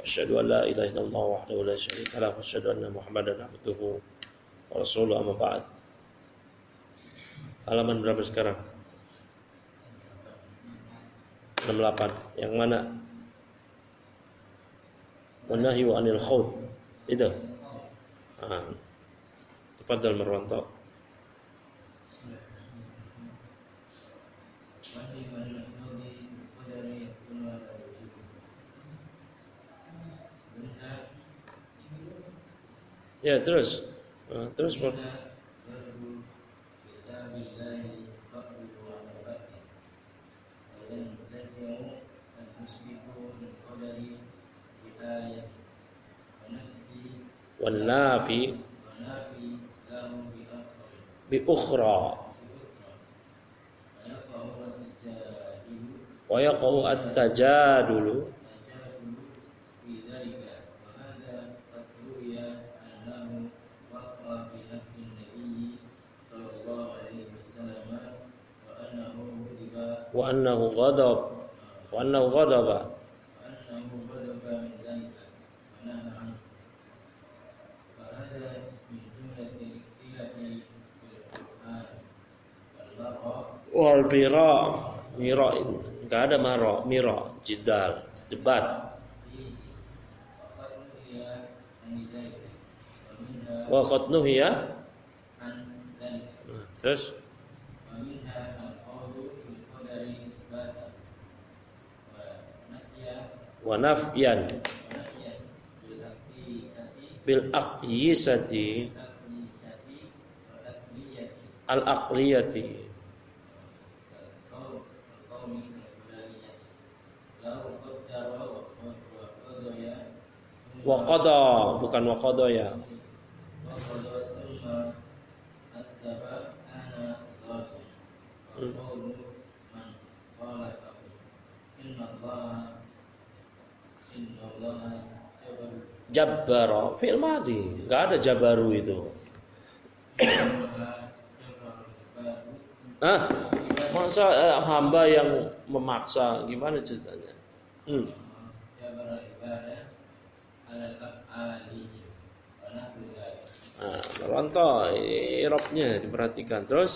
Asyhadu an la ilaha illallah wahdahu la syarika lahu wa asyhadu anna Muhammadan abduhu wa rasuluhu amma ba'd. Halaman berapa sekarang? 68. Yang mana? Wanahyu anil khawd. Itu. Tafadhal Marwanto. Ya, terus. Terus Pak. Wanafi bi ukhra wa yaqau at-tajadulu wa annahu ghadaba wal mira enggak ada mira jidal debat wa qad nuhiya terus wa nafyan bil aqyisati al aqliyati wa qada bukan wa qada ya jabbara fi'il madhi enggak ada jabaru itu. Masa hamba yang memaksa gimana ceritanya? Merontoh i'rabnya diperhatikan terus.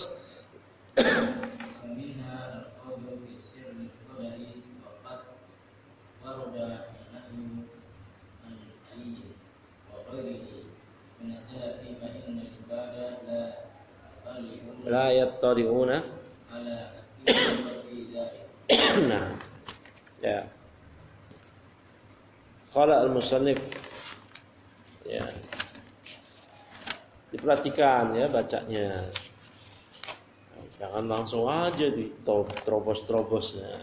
La yattari'una nah ya qala al-musannif ya diperhatikan ya bacanya jangan langsung aja diterobos-terobos ya.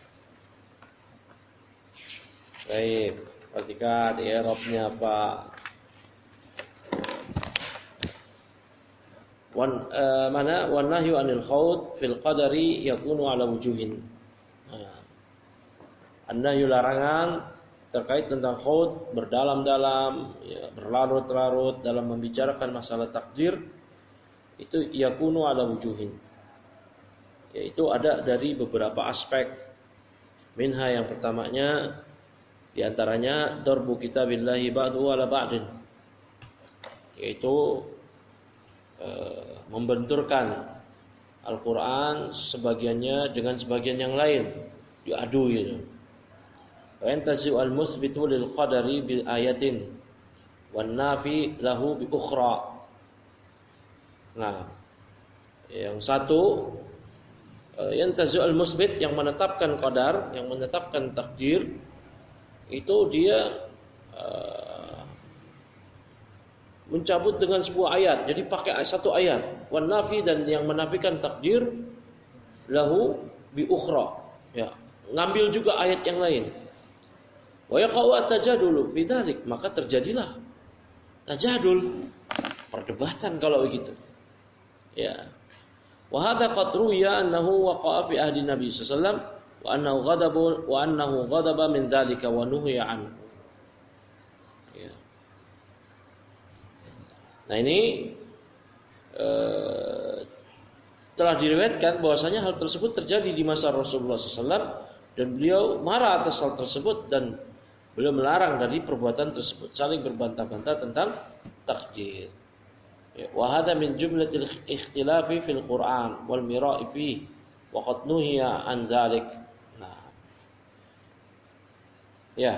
Baik perhatikan i'rabnya apa mana wanahyu anil khawd fil qadari yakunu ala wujuhin. An-nahyu larangan terkait tentang khawd berdalam-dalam ya, berlarut-larut dalam membicarakan masalah takdir itu yakunu ala wujuhin. Yaitu ada dari beberapa aspek. Minha yang pertamanya di antaranya darbu kitabillahi ba'du ala ba'din. Yaitu membenturkan Al-Quran sebagiannya dengan sebagian yang lain diadu gitu. Wa yantazi'u al-musbitu lil qadari bi ayatin wan nafi lahu bi ukhra. Nah, yang satu yantazi'u al-musbit yang menetapkan qadar, yang menetapkan takdir itu dia mencabut dengan sebuah ayat. Jadi pakai satu ayat. Wan nafi dan yang menafikan takdir lahu bi ukhra. Ya, ngambil juga ayat yang lain. Wa yaqau at-tajadulu bidzalik, maka terjadilah tajadul, perdebatan kalau begitu. Ya. Wa hadza qad ruwiya annahu waqa'a fi ahdi Nabi sallallahu alaihi wasallam wa annahu ghadaba min dzalika wa nuhiya anhu. Ya. Nah ini telah diriwayatkan bahwasanya hal tersebut terjadi di masa Rasulullah SAW dan beliau marah atas hal tersebut dan Beliau melarang dari perbuatan tersebut, saling berbantah-bantah tentang takdir. Wa hadha min jumlatil ikhtilafi fil Qur'an wal mira'i fihi wa qad nuhiya an dzalik. Nah. Ya.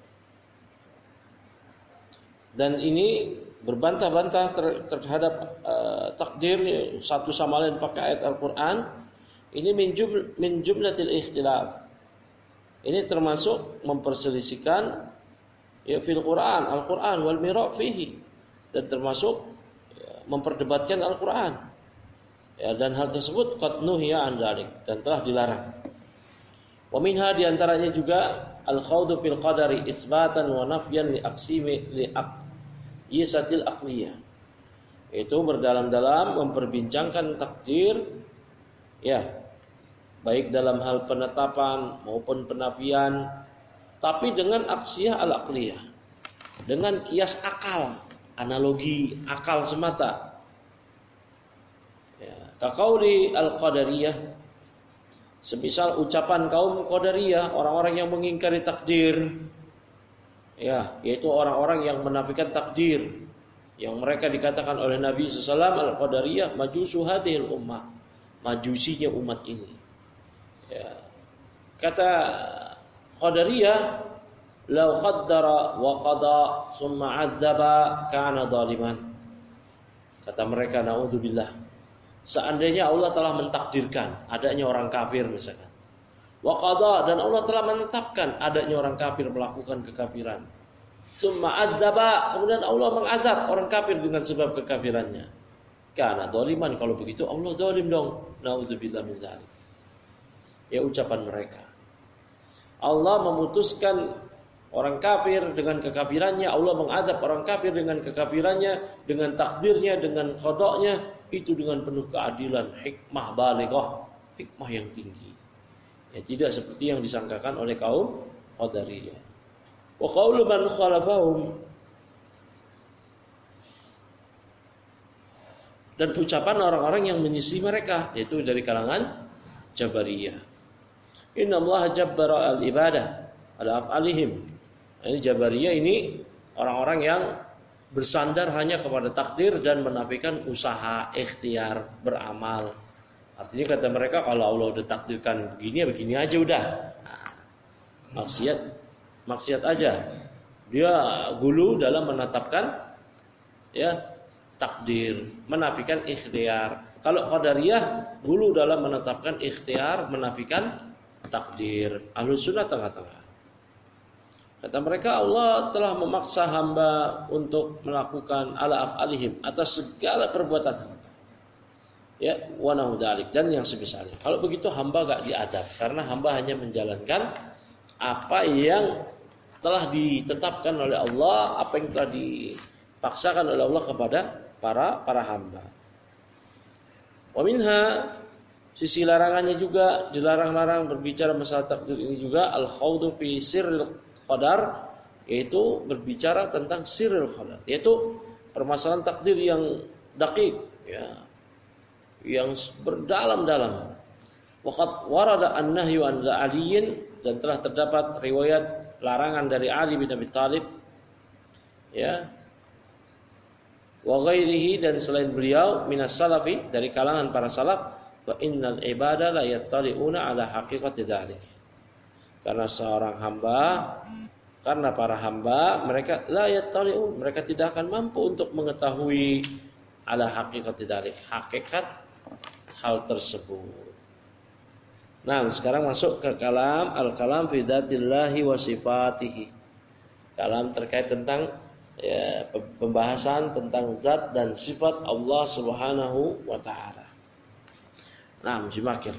Dan ini berbantah-bantah terhadap takdir satu sama lain pakai ayat Al-Qur'an. Ini min jumlatil ikhtilaf. Ini termasuk memperselisihkan ya fil Quran, Al-Quran wal mira' fihi, dan termasuk memperdebatkan Al-Quran. Ya, dan hal tersebut qad nuhiya an dzalik, dan telah dilarang. Wa minha di antaranya juga al-khawdu fil qadari isbatan wa nafyan li aqsimi li aqyisatil aqliyah. Itu berdalam-dalam memperbincangkan takdir ya, baik dalam hal penetapan maupun penafian, tapi dengan aksiyah al-aqliyah, dengan kias akal, analogi akal semata. Ya, kaqauli al-qadariyah, semisal ucapan kaum qadariyah, orang-orang yang mengingkari takdir, ya, yaitu orang-orang yang menafikan takdir, yang mereka dikatakan oleh Nabi SAW al-qadariyah majusu hadhil ummah, majusinya umat ini. Ya. Kata Qadariyah, "Lau qaddara wa qada summa 'adzaba kana zaliman." Kata mereka, naudzubillah, seandainya Allah telah mentakdirkan adanya orang kafir misalkan, wa qada, dan Allah telah menetapkan adanya orang kafir melakukan kekafiran, summa 'adzaba, kemudian Allah mengazab orang kafir dengan sebab kekafirannya, kana zaliman, kalau begitu Allah zalim dong. Naudzubillah min dzalik. Ya, ucapan mereka. Allah memutuskan orang kafir dengan kekafirannya, Allah mengadab orang kafir dengan kekafirannya, dengan takdirnya, dengan qada'nya, itu dengan penuh keadilan, hikmah balighah, hikmah yang tinggi. Ya, tidak seperti yang disangkakan oleh kaum Qadariyah. Wa qaulu man khalafahum, dan ucapan orang-orang yang menyisi mereka, yaitu dari kalangan Jabariyah. Inna Allah jabbara al-ibadah ala af'alihim. Ini Jabariyah, ini orang-orang yang bersandar hanya kepada takdir dan menafikan usaha, ikhtiar, beramal. Artinya kata mereka, kalau Allah udah takdirkan begini ya begini aja udah. Nah, maksiat aja. Dia gulu dalam menetapkan ya takdir, menafikan ikhtiar. Kalau Qadariyah gulu dalam menetapkan ikhtiar, menafikan takdir. Ahlus Sunnah tengah-tengah. Kata mereka, Allah telah memaksa hamba untuk melakukan ala af'alihim, atas segala perbuatan hamba. Ya, wa nahu dzalik, dan yang semisalnya. Kalau begitu hamba enggak diadab, karena hamba hanya menjalankan apa yang telah ditetapkan oleh Allah, apa yang telah dipaksakan oleh Allah kepada para hamba. Wa minha, sisi larangannya juga, dilarang-larang berbicara masalah takdir ini juga al-khawdu fi sirril qadar, yaitu berbicara tentang sirril qadar, yaitu permasalahan takdir yang daqiq, ya, yang berdalam-dalam. Waqad warada an-nahyu an aliyin, dan telah terdapat riwayat larangan dari Ali bin Abi Thalib, ya, wa ghairihi, dan selain beliau, minas salafi, dari kalangan para salaf, wa innal ibada la yattali'una ala haqiqati dzalik. Karena para hamba mereka la yattali'un, mereka tidak akan mampu untuk mengetahui ala haqiqati dzalik, hakikat hal tersebut. Nah, sekarang masuk ke kalam al-kalam fi dzatillahi wa sifatihi. Kalam terkait tentang ya, pembahasan tentang zat dan sifat Allah Subhanahu wa taala. Nah, simakir.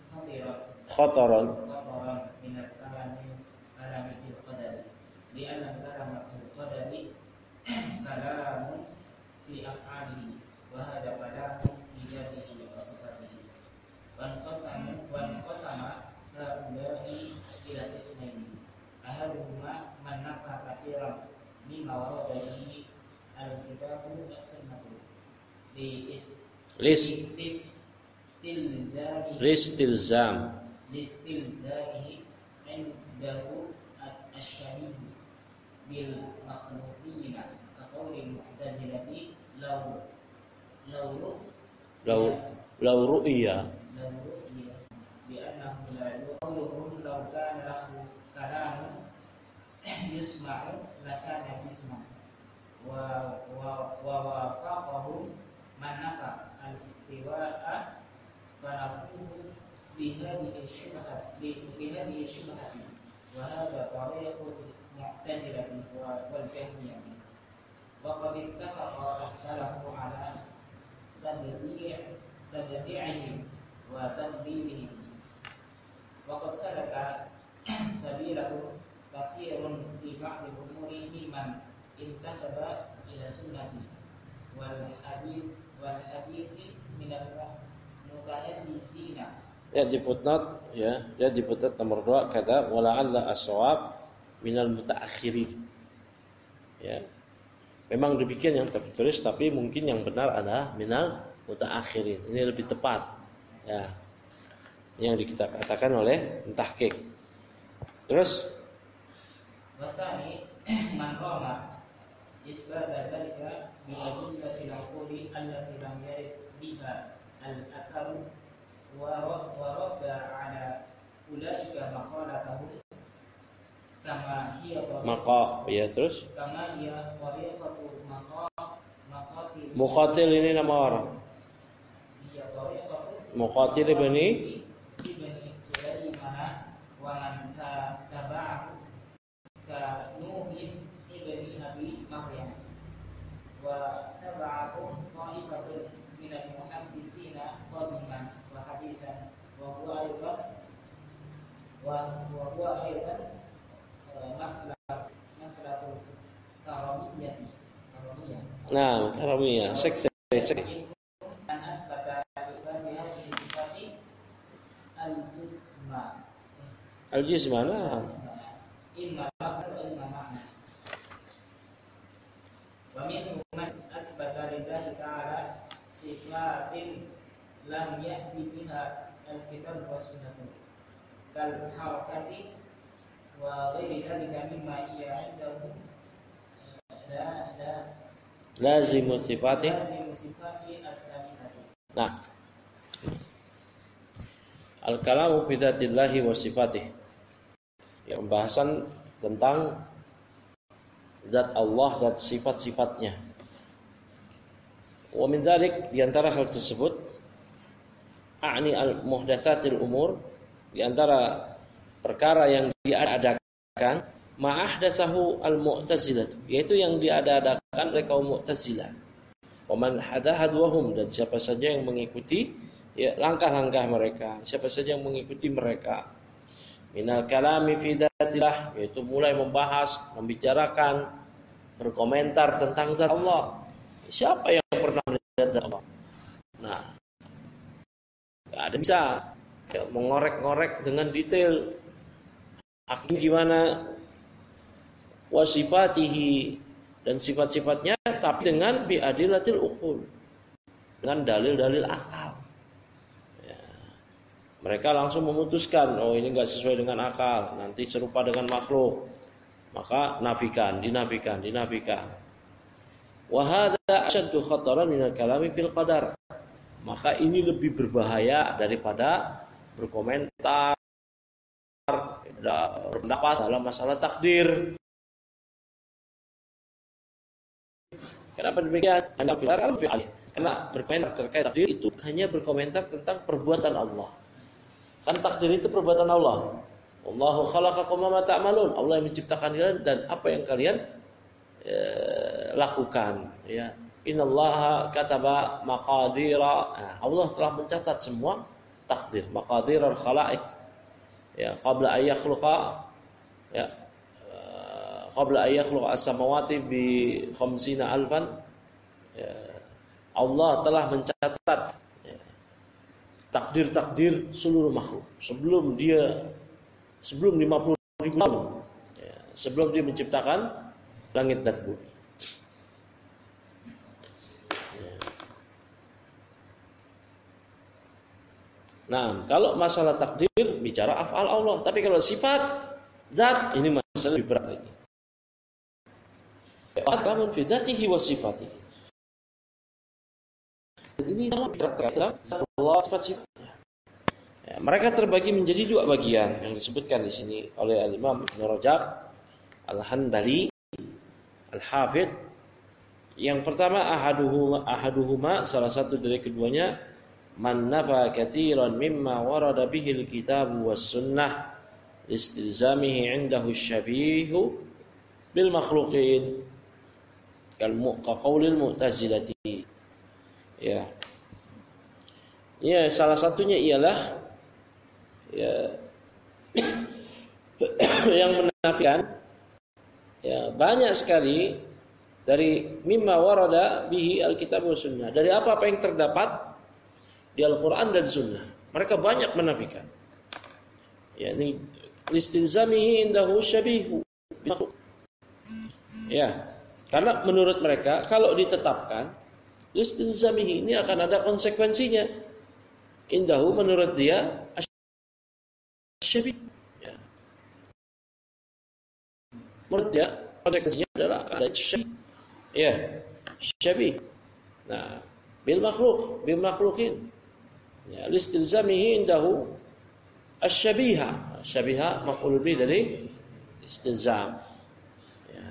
Khotoron. kalam al-qadari kalamun fi af'alihi wa hadha kalamun fi dzatihi wa sifatihi. Wan qasama haula'i ila ismaini. Ahaduhuma man nafa katsiran mimma warada bihi al-kitabu was-sunnatu li listilzamihi indahu asy-syahid bil makhluqina ka qaulil mu'tazilati law ru'ya bi annahu la yuquluhum law kana lahu kalamun yusma'u lakana jisman wa wafaqahum man nafa al-istiwa'a fanafuhu bihadihi syubhati wa hadha tariqul mu'tazilati wal jahmiyah wa qad ittafaqa as-salafu ala tadbi'ihim wa tadbirihim wa qad salaka sabilahu katsirun fi ba'd umuri mimman intasaba ila sunnati wal hadisi min al-mutahazzizina. Ya di footnote nomor 2 kata wala'alla as-shawab minal mutaakhirin. Ya. Memang demikian yang tertulis tapi mungkin yang benar adalah minal mutaakhirin. Ini lebih tepat. Ya. Yang kita katakan oleh tahqiq. Terus wasani man qama isbata dzalika bi adillati al-quli allati lam yarid biha al-atharu wa radda ala ulaika maqalatahum kama hiya terus kama hiya tariqatu Muqatil ini nama orang. Hiya tariqatu Muqatil ibni Sulaiman wa man taba'ahu ka Nuhin ibni Abi Maryam wa taba'ahu ta'ifatun min al-muhadditsina qadiman wa hadisan wa huwa aidan maslahatul karamiyah. Nah, karamiyah sekte an asbata isbatiha fi sifati al-jisma nah imma ma'na wa minhum man asbata lillahi ta'ala sifatin lam ya'ti biha al-kitab wa sunnah kal harakati wa ghairi dhalika mimma hiya 'indahu lazimu sifati as-sabitati. Nah, al-kalamu bi dzatillahi wa sifatih. Ya, pembahasan tentang zat Allah dan sifat-sifatnya. Wa min dzalik di antara hal tersebut a'ni al-muhdatsatil umur, di antara perkara yang diadakan ma'ahdatsahu al-mu'tazilah, yaitu yang diadakan oleh kaum Mu'tazilah. Wa man hadahadwahum, dan siapa saja yang mengikuti ya langkah-langkah mereka, siapa saja yang mengikuti mereka. Minal kalami fi dzatillah, yaitu mulai membahas, membicarakan, berkomentar tentang zat Allah. Siapa yang pernah melihat zat Allah? Nah, enggak ada bisa ya, mengorek-ngorek dengan detail haknya gimana, wasifatihi, dan sifat-sifatnya, tapi dengan biadilatil uqul, dengan dalil-dalil akal. Ya. Mereka langsung memutuskan, oh ini enggak sesuai dengan akal, nanti serupa dengan makhluk, maka dinafikan. Wa hadza ashaddu khataran minal kalami fil qadar. Maka ini lebih berbahaya daripada berkomentar, berpendapat dalam masalah takdir. Kenapa demikian? Karena berkomentar terkait takdir itu hanya berkomentar tentang perbuatan Allah. Kan takdir itu perbuatan Allah. Allahu khalaqakum wa ma ta'malun. Allah yang menciptakan kalian dan apa yang kalian lakukan. Ya. Innallaha kataba maqadira. Nah, Allah telah mencatat semua takdir, maqadiral khalaiq. Ya, qabla ay yakhluqa ya qabla an yakhluqa as-samawati bi 50 alfan, ya, Allah telah mencatat takdir-takdir seluruh makhluk sebelum 50.000 tahun, ya, sebelum dia menciptakan langit dan bumi. Ya. Nah, kalau masalah takdir bicara af'al Allah, tapi kalau sifat zat ini masalah lebih berat lagi. Kamun fi dzatihi wa sifatihi. Ini dalam zat Allah, sifat-sifatnya. Ya, mereka terbagi menjadi dua bagian yang disebutkan di sini oleh Al-Imam Ibnu Rajab Al-Hanbali Al-Hafidh. Yang pertama ahaduhuma, salah satu dari keduanya, man nafa katsiran mimma warada bihil kitabu was sunnah istilzamihi 'indahu asyabihu bil makhluqin kal qaulil mu'tazilati. Ya. Ya, salah satunya ialah ya yang menafikan ya banyak sekali dari mimma warada bihi alkitab wa sunnah, dari apa yang terdapat di Al-Qur'an dan Sunnah. Mereka banyak menafikan. Ya, ini listilzamihi indahu syabihu. Ya, karena menurut mereka kalau ditetapkan listilzamihi ini akan ada konsekuensinya. Indahu menurut dia asyabih. Ya. Menurut dia konsekuensinya adalah ada syabih. Ya, syabih. Nah, bil makhluqin. Ya, listilzamihi indahu asyabiha. Syabiha maf'ul bih dari istilzam. Ya.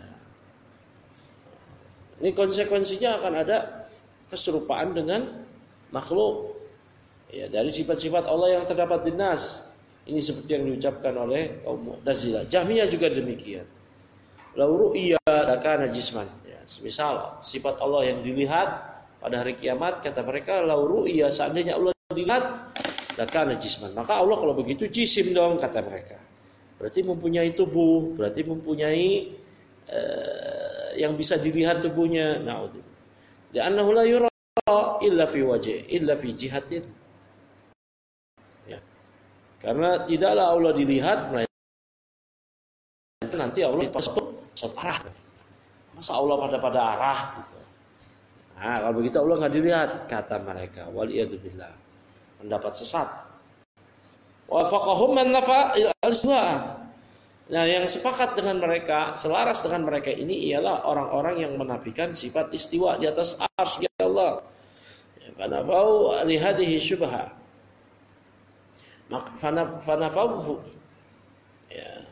Ini konsekuensinya akan ada keserupaan dengan makhluk. Ya, dari sifat-sifat Allah yang terdapat di nas. Ini seperti yang diucapkan oleh kaum Mu'tazilah. Jahmiyah juga demikian. Lau ru'ya lakana jisman. Ya, misal sifat Allah yang dilihat pada hari kiamat, kata mereka, lau ru'ya, seandainya Allah dilihat lakana jisman. Maka Allah kalau begitu jisim dong, kata mereka. Berarti mempunyai tubuh, berarti mempunyai yang bisa dilihat tubuhnya. Na'udzubillah. Li'annahu la yura illa fi wajh, illa fi jihatin. Ya. Karena tidaklah Allah dilihat melainkan nanti Allah satu arah. Masa Allah pada arah gitu. Nah, kalau begitu Allah enggak dilihat, kata mereka. Waliyadzubillah. Pendapat sesat. Wa faqahum man nafa al-istiwa. Nah, yang sepakat dengan mereka, selaras dengan mereka ini ialah orang-orang yang menafikan sifat istiwa di atas arsy Allah. Karena bau lihadihi syubha. Maka fanafauhu. Ya.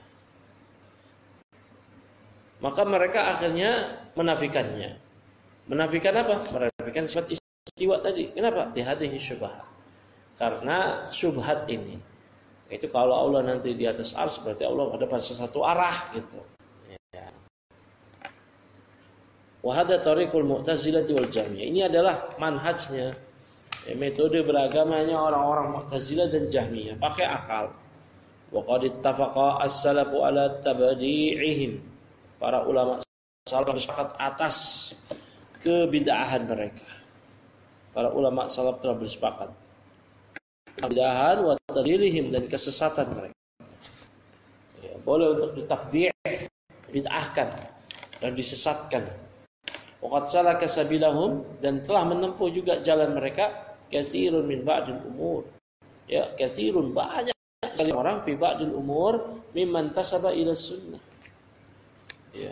Maka mereka akhirnya menafikannya. Menafikan apa? Menafikan sifat istiwa tadi. Kenapa? Lihadihi syubha. Karena syubhat ini. Itu kalau Allah nanti di atas arsy berarti Allah ada pada satu arah gitu. Ya. Wa hadza tariqul mu'tazilati wal jahmiyah. Ini adalah manhajnya, ya, metode beragamanya orang-orang Mu'tazilah dan Jahmiyah, pakai akal. Wa qad ittafaqa as-salafu ala tabdi'ihim. Para ulama salaf bersepakat atas kebid'ahan mereka. Para ulama salaf telah bersepakat bid'ahan wa tadlilihim, dan kesesatan mereka. Ya, boleh untuk ditabdi', bid'ahkan dan disesatkan. Waqad salaka sabilahum, dan telah menempuh juga jalan mereka katsirun min ba'dil umur. Ya, katsirun, banyak sekali orang fi ba'dil umur mimman tasaba ila sunnah. Ya.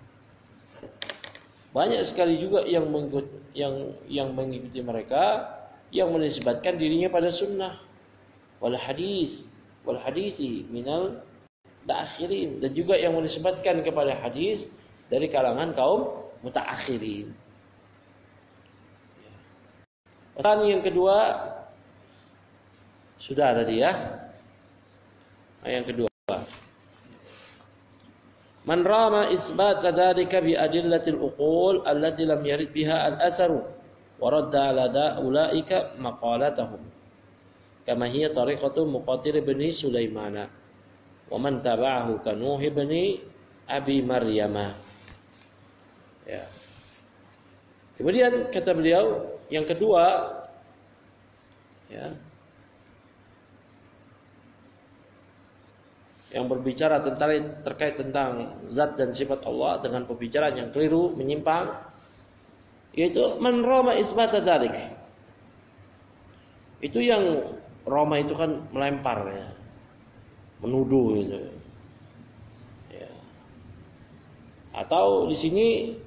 Banyak sekali juga yang mengikuti mereka, yang menisbatkan dirinya pada sunnah wal hadisi minal daakhirin, dan juga yang menisbatkan kepada hadis dari kalangan kaum mutaakhirin. Tanya yang kedua sudah tadi ya. Yang kedua, man rama isbat dzalika bi adillatil uqul allati lam yarid biha al-asaru wa radda ala ulaika maqalatahum kama hiya tariqatu Muqatil bin Sulaimana wa man tabi'ahu ka Nuh bin Abi Maryam. Ya. Kemudian kata beliau yang kedua, ya, yang berbicara terkait tentang zat dan sifat Allah dengan pembicaraan yang keliru, menyimpang, yaitu man rama isbat dzalik. Itu yang rama itu kan melempar, ya, menuduh gitu. Ya. Atau di sini,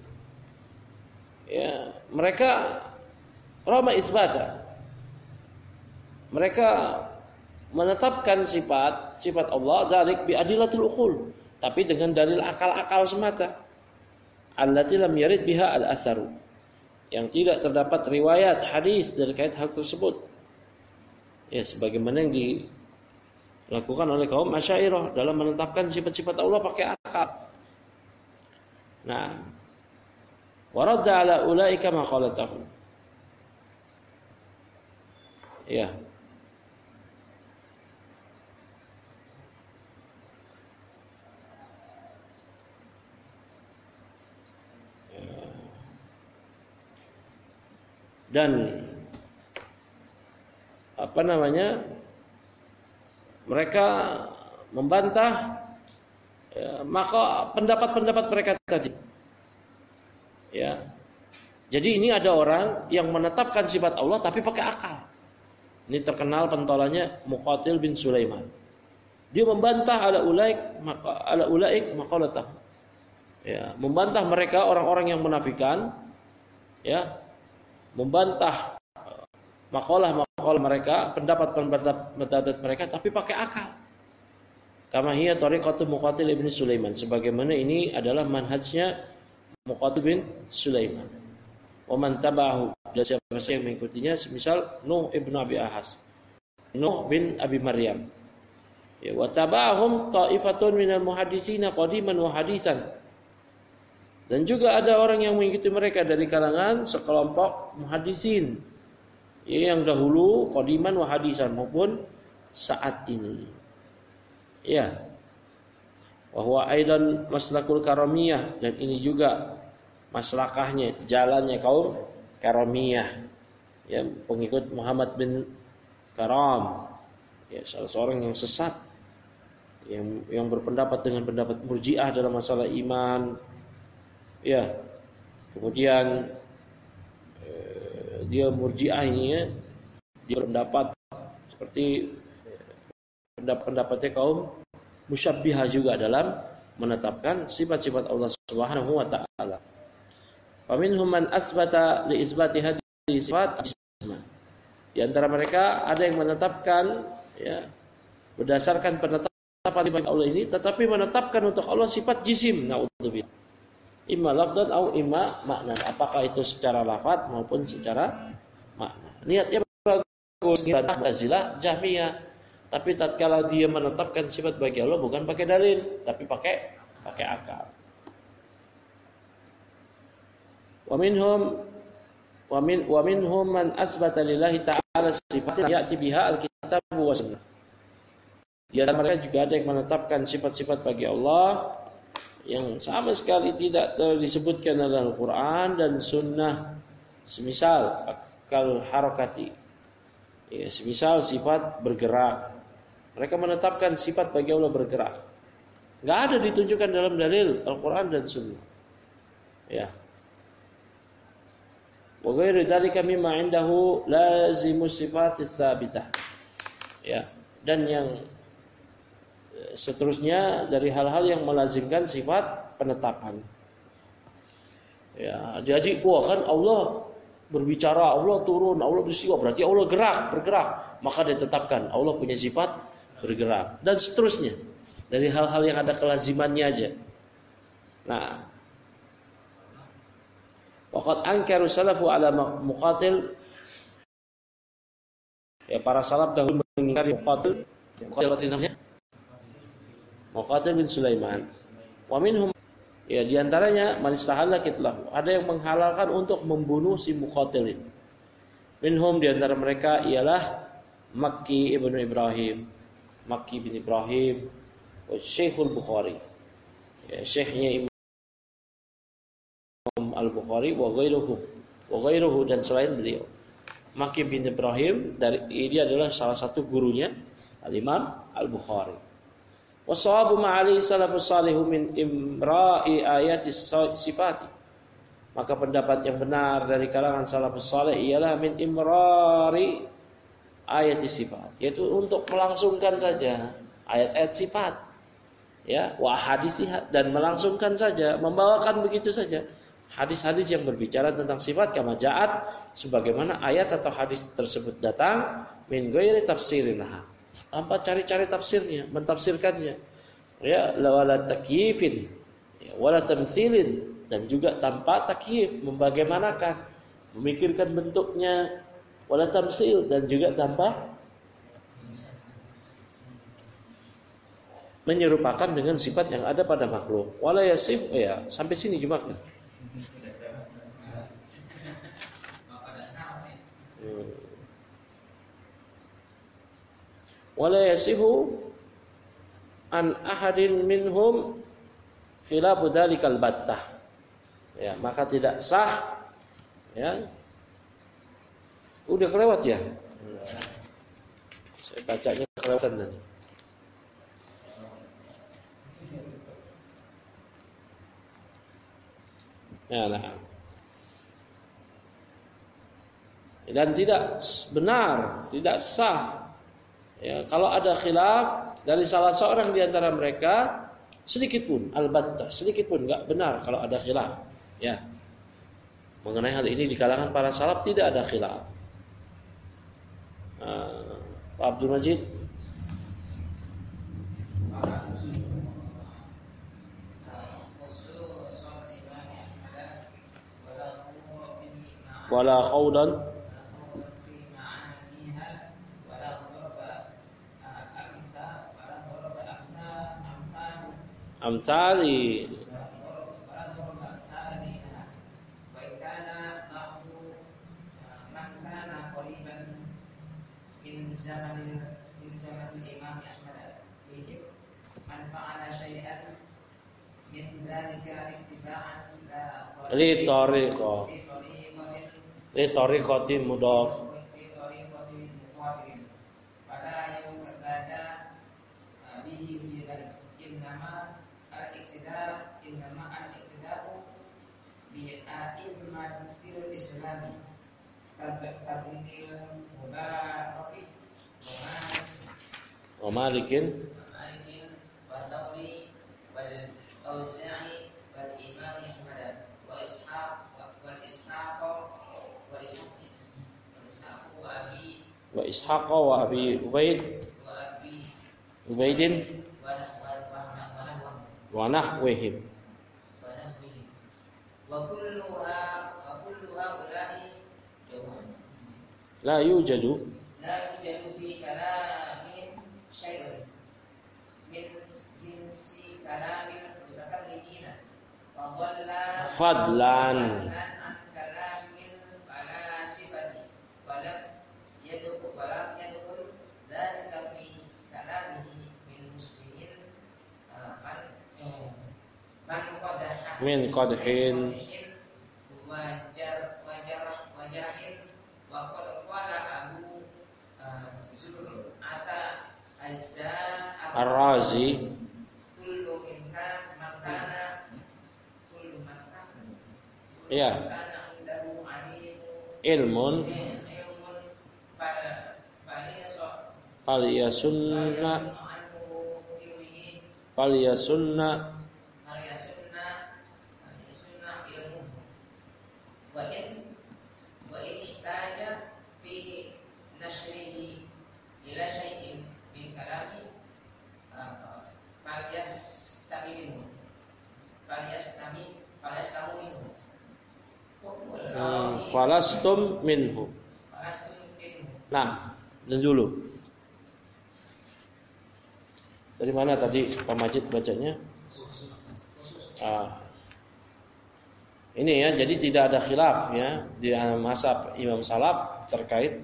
ya, mereka rama isbata. Mereka menetapkan sifat Allah dzalik bi adillatil uqul, tapi dengan dalil akal-akal semata. Allati lam yarid biha al-asaru, yang tidak terdapat riwayat hadis terkait hal tersebut. Ya, sebagaimana yang dilakukan oleh kaum Asy'ariyah dalam menetapkan sifat-sifat Allah pakai akal. Nah, waradda ala ulaika maqalatahum. Ya. Dan mereka membantah, ya, maka pendapat-pendapat mereka tadi. Ya. Jadi ini ada orang yang menetapkan sifat Allah tapi pakai akal. Ini terkenal pentolannya Muqatil bin Sulaiman. Dia membantah ala ulaik maqalatah. Ya, membantah mereka orang-orang yang munafikan, ya. Membantah makalah mereka, pendapat mereka, tapi pakai akal. Kama hiya tariqatu Muqatil bin Sulaiman, sebagaimana ini adalah manhajnya Muqatil bin Sulaiman. Wa man tabahu, dan siapa yang mengikutinya, semisal Nuh ibn Abi Ahas, Nuh bin Abi Maryam. Ya, wa tabahum ta'ifatun minal muhadditsina qadiman wa hadisan. Dan juga ada orang yang mengikuti mereka dari kalangan sekelompok muhaddisin, yang dahulu qadiman wa hadisan maupun saat ini. Ya. Wa huwa aidan maslakul karamiyah, dan ini juga maslakahnya, jalannya kaum karamiyah, ya, pengikut Muhammad bin Karam, ya, salah seorang yang sesat, yang berpendapat dengan pendapat Murji'ah dalam masalah iman. Ya, kemudian dia Murji'ah ini, ya, dia berpendapat seperti pendapatnya kaum Musyabbihah juga dalam menetapkan sifat-sifat Allah Subhanahu wa taala. Wa minhum man asbata li isbati hadhihi sifat. Di antara mereka ada yang menetapkan, ya, berdasarkan penetapan sifat Allah ini, tetapi menetapkan untuk Allah sifat jisim, naudzubillah. Imma lafdan atau imma makna. Apakah itu secara lafaz maupun secara makna. Niatnya bagus, Mu'tazilah, Jahmiyah. Tapi tatkala dia menetapkan sifat bagi Allah bukan pakai dalil, tapi pakai akal. Wa minhum man asbata lillahi ta'ala sifatin ya'ti biha al-kitab wa sunnah. Di antara mereka juga ada yang menetapkan sifat-sifat bagi Allah yang sama sekali tidak disebutkan dalam Al-Quran dan Sunnah, semisal kal harakati, ya, semisal sifat bergerak. Mereka menetapkan sifat bagi Allah bergerak, nggak ada ditunjukkan dalam dalil Al-Quran dan Sunnah. Ya. Wa ghairu dzalika mimma 'indahu lazimu sifatis tsabitah. Ya, dan yang seterusnya dari hal-hal yang melazimkan sifat penetapan. Ya, jadi kan Allah berbicara, Allah turun, Allah beristiwa, berarti Allah bergerak, maka ditetapkan Allah punya sifat bergerak, dan seterusnya dari hal-hal yang ada kelazimannya aja. Nah, waqad ankaru salafu ala Muqatil, ya, para salaf dahulu mengingkari Muqatil namanya Muqatil bin Sulaiman. Wa minhum, ya, di antaranya man istahalla qitlahu, ada yang menghalalkan untuk membunuh si Muqatil ini. Minhum, di antara mereka ialah Makki bin Ibrahim, wa Syekhul Bukhari. Ya, syekhnya Imam Al-Bukhari wa ghairuhu dan selain beliau. Maki bin Ibrahim dia adalah salah satu gurunya Al-Imam Al-Bukhari. Wassawabu ma'ali salafus salihu min imra'i ayatis sifati. Maka pendapat yang benar dari kalangan salafus salih ialah min imrari ayatis sifat, yaitu untuk melangsungkan saja ayat-ayat sifat, ya, wa hadisiha, dan melangsungkan saja, membawakan begitu saja hadis-hadis yang berbicara tentang sifat kama ja'at, sebagaimana ayat atau hadis tersebut datang, min ghairi tafsirin laha, tanpa cari-cari tafsirnya, mentafsirkannya, ya, wala takyifin, ya, wala tamtsilin, dan juga tanpa takyif, membagaimanakan, memikirkan bentuknya, wala tamtsil, dan juga tanpa menyerupakan dengan sifat yang ada pada makhluk. Wala yasif, ya, sampai sini gimana? Wala yasihu an ahadin minhum khilafu dzalikal battah. Ya, maka tidak sah, ya. Udah kelewat ya? Saya bacanya kelewatan tadi. Ya, nah. Dan tidak benar, tidak sah, ya, kalau ada khilaf dari salah seorang di antara mereka sedikit pun, albattah, sedikit pun enggak benar kalau ada khilaf, ya. Mengenai hal ini di kalangan para salaf tidak ada khilaf. Pak Abdul Majid. Wala khawdan amsali min zamanil Imam Ahmad fihi man fa'ala syai'an min dzalika ittiba'an li tariqati mudhaf pada yang berada bihi fi dzalik innama al-iqtida'u bi a'immatil islami tabi'il mubaraki wa malikin wa tawli wal awza'i wal imam Ahmad wa ishaq wa ishaq wa abi ubaidin wa nahwihim wa kulluha ulai la yujadu fi kalamin syai'un min jinsi kalamil mutakallimina wa dhalla fadlan an kalamil falasifati walam yadkhul dhalika fi kalamihi min muslimin min qadhin wajarahin wa qad qala Abu Zur'ata Ar-Razi kullu man kana ya indahu ilmun falyasunna ilmu wa in ihtaja fi nashrihi ila syai'in min kalami falastum minhu. Nah, dan dulu. Dari mana tadi Pak Majid bacanya? Ini ya, jadi tidak ada khilaf ya di mazhab Imam Salaf terkait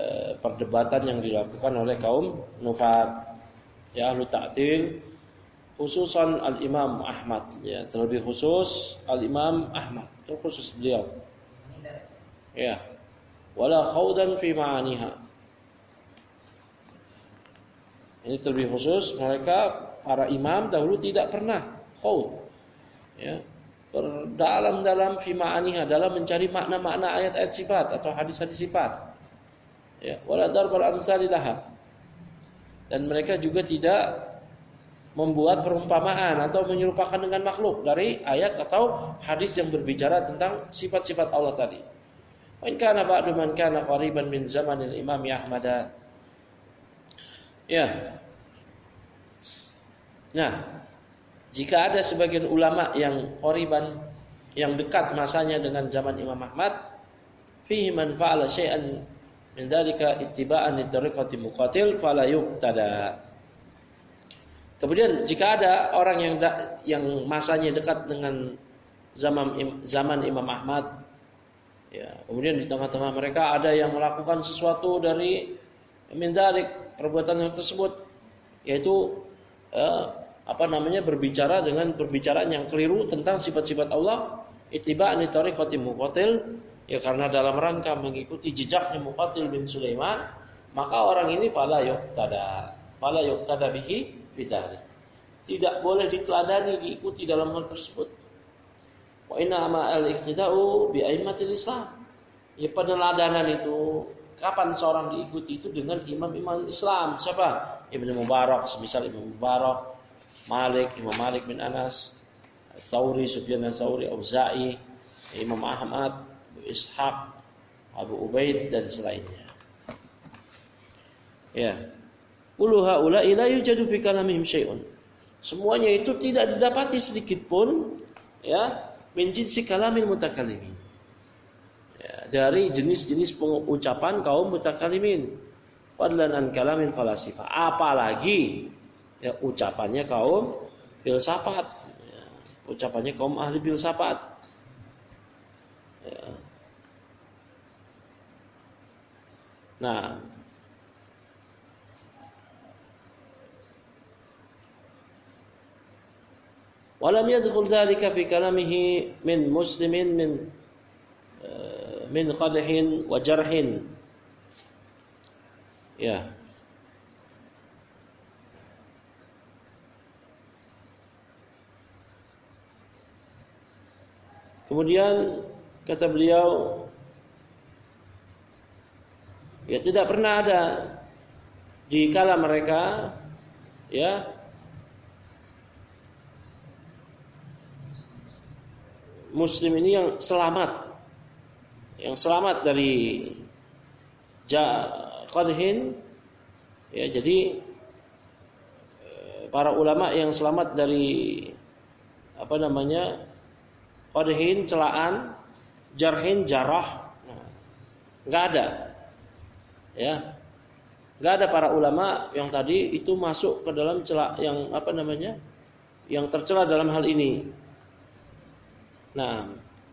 perdebatan yang dilakukan oleh kaum nufat, ya, ahlu ta'til khususan Al-Imam Ahmad, ya, terlebih khusus Al-Imam Ahmad, itu khusus beliau. Ya. Wala khawdan fi ma'aniha. Ini terlebih khusus mereka para imam dahulu tidak pernah khawd, ya, berdalam-dalam fi ma'aniha, dalam mencari makna-makna ayat-ayat sifat atau hadis-hadis sifat. Ya, wala darbal amsalilaha. Dan mereka juga tidak membuat perumpamaan atau menyerupakan dengan makhluk dari ayat atau hadis yang berbicara tentang sifat-sifat Allah tadi. Wa in kana ba'du man kana qariban min zamanil Imam Ahmad. Ya. Nah, jika ada sebagian ulama yang qariban, yang dekat masanya dengan zaman Imam Ahmad, fihi man fa'ala syai'an min dzalika ittiba'an li tariqati muqatil fala yuqtada. Kemudian jika ada orang yang masanya dekat dengan zaman Imam Ahmad, ya, kemudian di tengah-tengah mereka ada yang melakukan sesuatu dari min dzalik, perbuatan yang tersebut, yaitu berbicara dengan perbicaraan yang keliru tentang sifat-sifat Allah, ittiba'an li tariqati muqatil, ya, karena dalam rangka mengikuti jejaknya Muqatil bin Sulaiman, maka orang ini fala yuqtada bihi bidalik. Tidak boleh diteladani, diikuti dalam hal tersebut. Wa inna ma al-iqtida'u bi a'immatil Islam. Ya, peneladanan itu kapan seorang diikuti itu dengan imam-imam Islam. Siapa? Ibnu Mubarak, semisal Imam Mubarak, Imam Malik bin Anas, Tsauri, Sufyan Tsauri, Auza'i, Imam Ahmad, Ishaq, Abu Ubaid dan selainnya. Ya. Kullu haula'i la yujadu fi kalamihim syai'un. Semuanya itu tidak didapati sedikit pun, ya, min jinsi kalamil mutakallimin. Ya, dari jenis-jenis pengucapan kaum mutakallimin. Fadlan an kalamil falasifah. Apalagi, ya, ucapannya kaum filsafat. Ya, ucapannya kaum ahli filsafat. Ya. Nah, walam yadkhul dzalika fi kalamihi min muslimin min qadhin wa jarhin. Ya. Kemudian kata beliau, ya, tidak pernah ada di kala mereka, ya, muslim ini yang selamat dari qadhin, ya, jadi para ulama yang selamat dari qadhin, celaan, jarhin, jarah, enggak ada. Ya. Enggak ada para ulama yang tadi itu masuk ke dalam celah yang yang tercela dalam hal ini. Nah,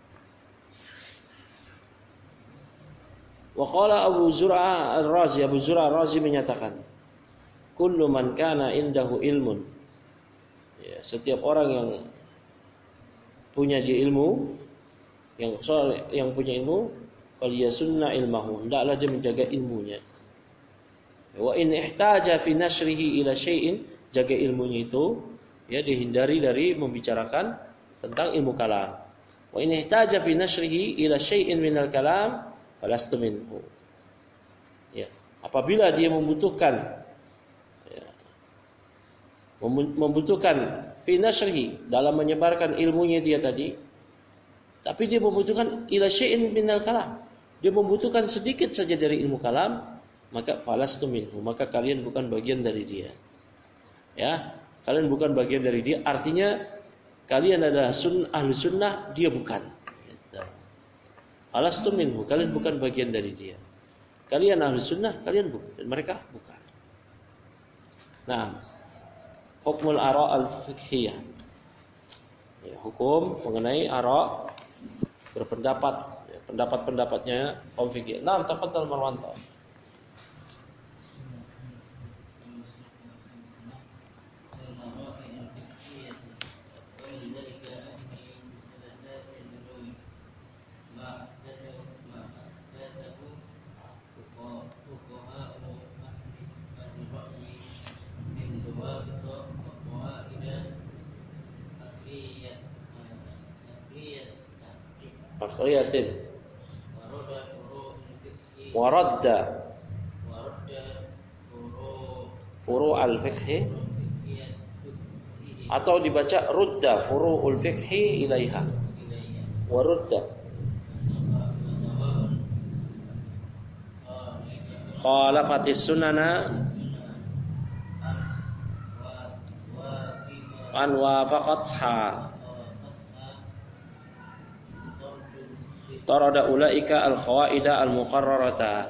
wa qala Abu Zur'ah Ar-Razi menyatakan, kullu man kana indahu ilmun. Ya, setiap orang yang punya ilmu, yang punya ilmu, fal yasunna ilmahu, hendaklah dia menjaga ilmunya. Wa in ihtaja fi nashrihi ila syai'in, jaga ilmunya itu, ya, dihindari dari membicarakan tentang ilmu kalam. Wa in ihtaja fi nashrihi ila syai'in minal kalam falastu minhu. Ya, apabila dia membutuhkan, ya, membutuhkan fi nashrihi, dalam menyebarkan ilmunya dia tadi, tapi dia membutuhkan ila syai'in minal kalam, dia membutuhkan sedikit saja dari ilmu kalam, maka falastu minhu, maka kalian bukan bagian dari dia. Ya, kalian bukan bagian dari dia, artinya kalian adalah ahli sunnah, dia bukan. Falastu minhu, kalian bukan bagian dari dia. Kalian ahli sunnah, kalian bukan, dan mereka bukan. Nah, hukmul ara' al-fiqhiyah, ya, hukum mengenai ara', berpendapat, ya, pendapat-pendapatnya kaum fikih. Nah, tafadhal Marwanto. aqliyatin. Waradda furu'al fiqhi, atau dibaca rudda furu'ul fiqhi ilaiha. Warudda khalafatis sunana an wafaqatha tarada ulaika al-qawaida al-muqarrarata.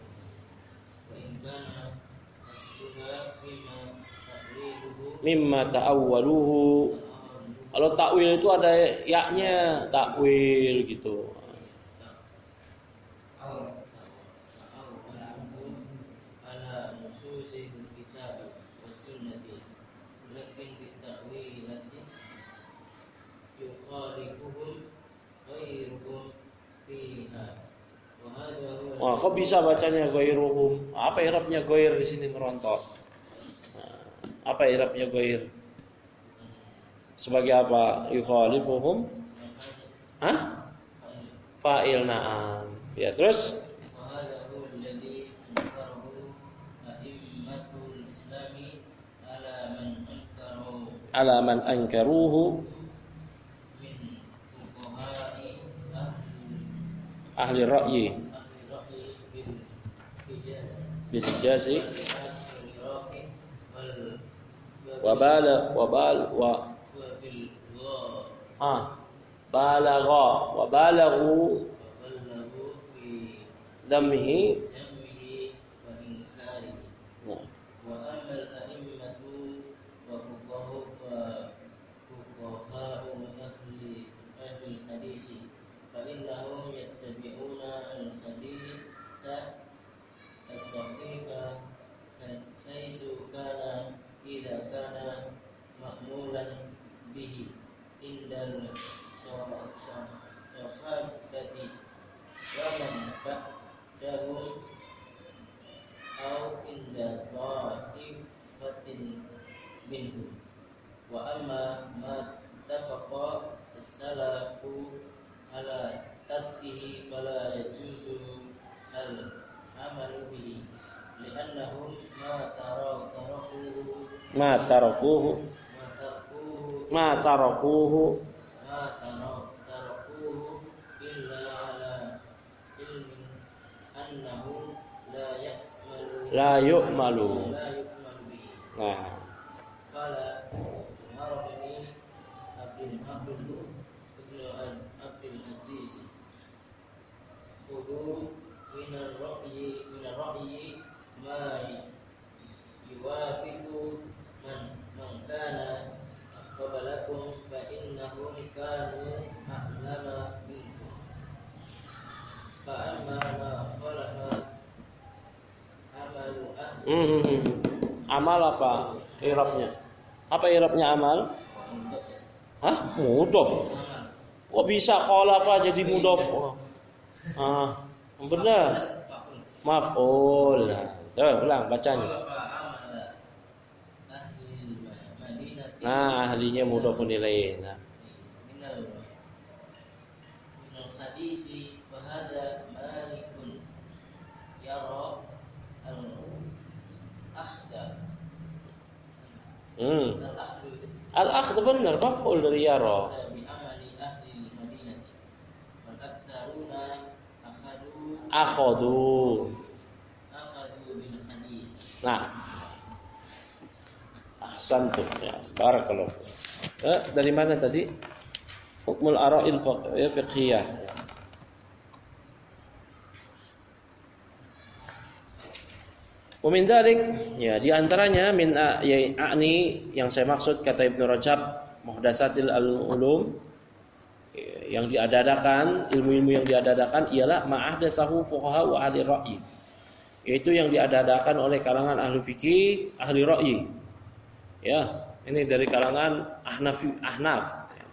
Mimma ta'awwaluhu. Kalau takwil itu ada yaknya, takwil gitu. Wah, kok bisa bacanya ghairuhum? Apa i'rabnya ghair di sini merontok? Apa i'rabnya ghair? Sebagai apa? Yukhalifuhum? Hah? Fa'il, na'am. Ya, terus ala man ankaruhu ahli ra'yi bil hijazi wa balaghu dhammihi ma tarakuhu illa ala ilmin annahu la yu'malu. Nah, qala Umar bin Abdul Aziz khudu min ar-ra'yi ma yuwafiqu man kana qablakum fa innahum kanu a'lama minkum fa amma ma khalafa amalu amal apa i'rabnya? Apa i'rabnya amal? Hah? Mudhof. Kok bisa khalafa jadi mudhof? Benar. Maf'ul. Coba ulang bacanya. Nah, ahlinya mudhofun ilaih. Nah. Minal hadisi fa hada malikun yara al-akhda. Al-akhd benar, maf'ul dari yara. Akhadu bil hadis. Nah, ahsantum ya, barakallahu. Dari mana tadi? Hukmul ara'il fiqhiyah. Wa min dzalik, ya di antaranya min ya'ni yang saya maksud kata Ibnu Rajab muhdatsatil ulum, yang diadakan, ilmu-ilmu yang diadakan ialah ma'ahdatsahu fuqaha wa ahli ra'yi. Yaitu yang diadakan oleh kalangan ahli fikih, ahli ra'yi. Ya, ini dari kalangan Ahnaf.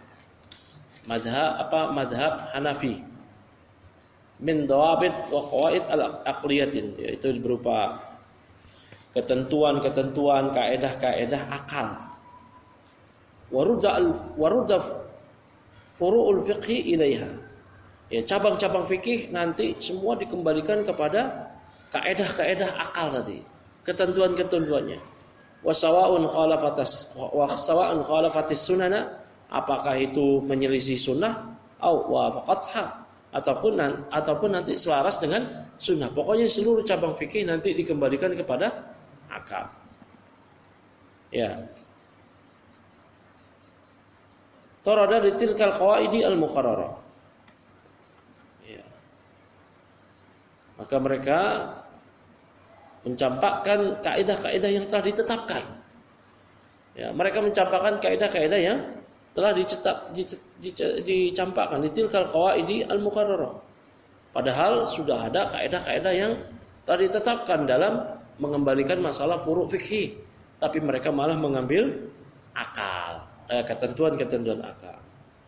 Madhab Hanafi. Min dawabit wa qawaid al-aqliyatin, yaitu berupa ketentuan-ketentuan, kaedah-kaedah akal. Warudda furu'ul fiqhi ilaiha. Ya, cabang-cabang fikih nanti semua dikembalikan kepada kaedah-kaedah akal tadi, ketentuan-ketentuannya. Wasawa'un khalafatis sunana, apakah itu menyelisih sunnah au wafaqatha, ataupun nanti selaras dengan sunnah. Pokoknya seluruh cabang fikih nanti dikembalikan kepada akal. Ya. Tarada di tilkal qawaidi al-muqarrarah. Ya. Maka mereka mencampakkan kaidah-kaidah yang telah ditetapkan. Ya, mereka mencampakkan kaidah-kaidah yang telah dicampakkan di tilkal qawaidi al-muqarrarah. Padahal sudah ada kaidah-kaidah yang telah ditetapkan dalam mengembalikan masalah furu' fikih, tapi mereka malah mengambil akal, ketentuan-ketentuan akal.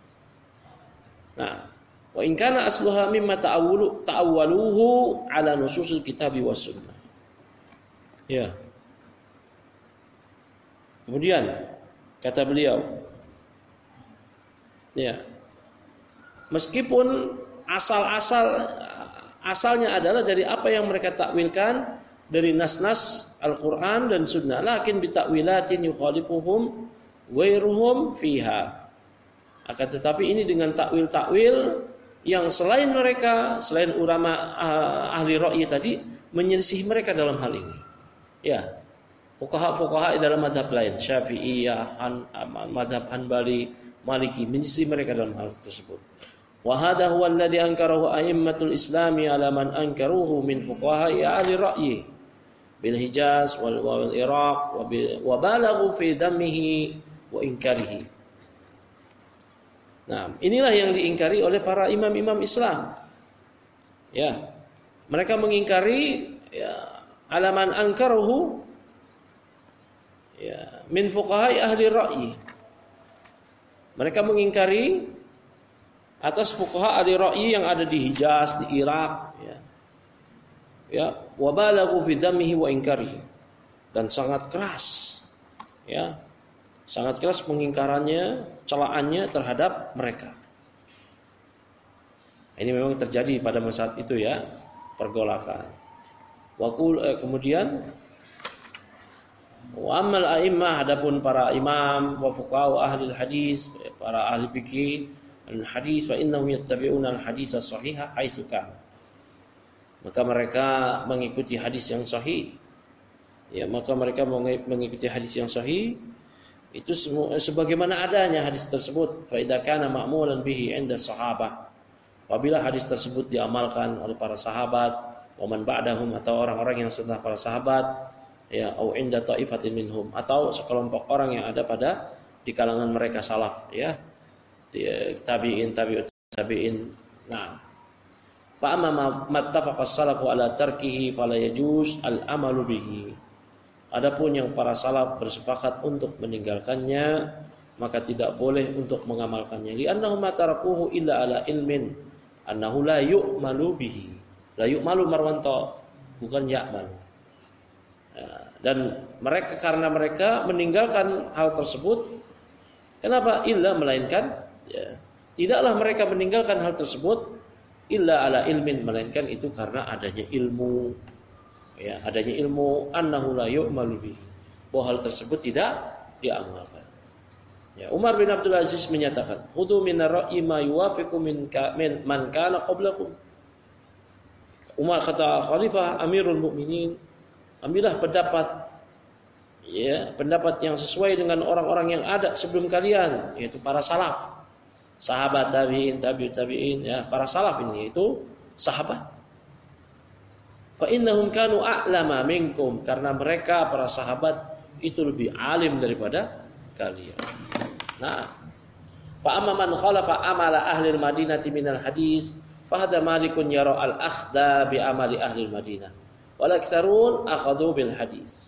Nah, wa in kana asluha mimma ta'awwaluhu ala nususil kitabi was sunnah. Ya. Kemudian kata beliau, ya, meskipun asalnya adalah dari apa yang mereka takwilkan dari nas-nas Al-Quran dan Sunnah, lakin bitakwilatin yukhalifuhum wairuhum fiha. Akan tetapi ini dengan takwil-takwil yang selain mereka, selain ulama ahli ra'yi tadi, menyelisih mereka dalam hal ini. Ya, fuqaha dalam madhab lain, Syafi'iyah, madhab Hanbali, Maliki, menyelisih mereka dalam hal tersebut. Wa hadha huwa alladhi ankarahu a'immatul islami ala man ankaruhu min fuqaha ahli ra'yi bil Hijaz wal Iraq wa balaghu fi dammihi wa inkarihi. Nah, inilah yang diingkari oleh para imam-imam Islam. Ya, mereka mengingkari, ya, alaman ankaruhu, ya, min fuqaha ahli ra'yi. Mereka mengingkari atas fuqaha ahli ra'yi yang ada di Hijaz, di Irak, ya. Ya, wa balaghu fi dhammihi wa inkarihi. Dan sangat keras, ya. Sangat keras pengingkarannya, celaannya terhadap mereka. Ini memang terjadi pada masa itu, ya, pergolakan. Kemudian wa amal a'immah, adapun para imam wa fuqaha ahli hadis, para ahli fikih al-hadis, fa innahum yattabi'una al-hadis as-sahihah haitsu kana. Maka mereka mengikuti hadis yang sahih. Ya, maka mereka mengikuti hadis yang sahih itu sebagaimana adanya hadis tersebut. Fa idza kana ma'mulan bihi 'inda sahabah. Apabila hadis tersebut diamalkan oleh para sahabat, wa man ba'dahum, atau orang-orang yang setelah para sahabat, ya, au 'inda ta'ifatin minhum, atau sekelompok orang yang ada pada di kalangan mereka salaf, ya. Tabi'in. Nah, fa amma mattafaqa as-salafu ala tarkihi fala yajuz al-amalu bihi. Adapun yang para salaf bersepakat untuk meninggalkannya, maka tidak boleh untuk mengamalkannya. Li'annahu ma tarakuhu illa ala ilmin annahu la yu'malu bihi. La yu'malu marwanto, bukan ya'malu. Ya, dan mereka, karena mereka meninggalkan hal tersebut, kenapa? Illa, melainkan, ya, tidaklah mereka meninggalkan hal tersebut illa ala ilmin, melainkan itu karena adanya ilmu. Ya, adanya ilmu, annahu la yu'malu bihi, bahwa hal tersebut tidak diamalkan. Ya, Umar bin Abdul Aziz menyatakan, "Khudhu minar ra'yi ma yuwafiqu min man kana qablakum." Umar, kata Khalifah Amirul Mukminin, ambillah pendapat, ya, pendapat yang sesuai dengan orang-orang yang ada sebelum kalian, yaitu para salaf, sahabat, tabi'in, tabi'in, ya, para salaf ini yaitu sahabat. Fa innahum kanu a'lama minkum, karena mereka para sahabat itu lebih alim daripada kalian. Nah, fa amma man khalafa amala ahli al-Madinati minal hadis, fa hada malikun yara al-akhdha bi amali ahli al-Madinah. Wal aktsarun akhadhu bil hadis.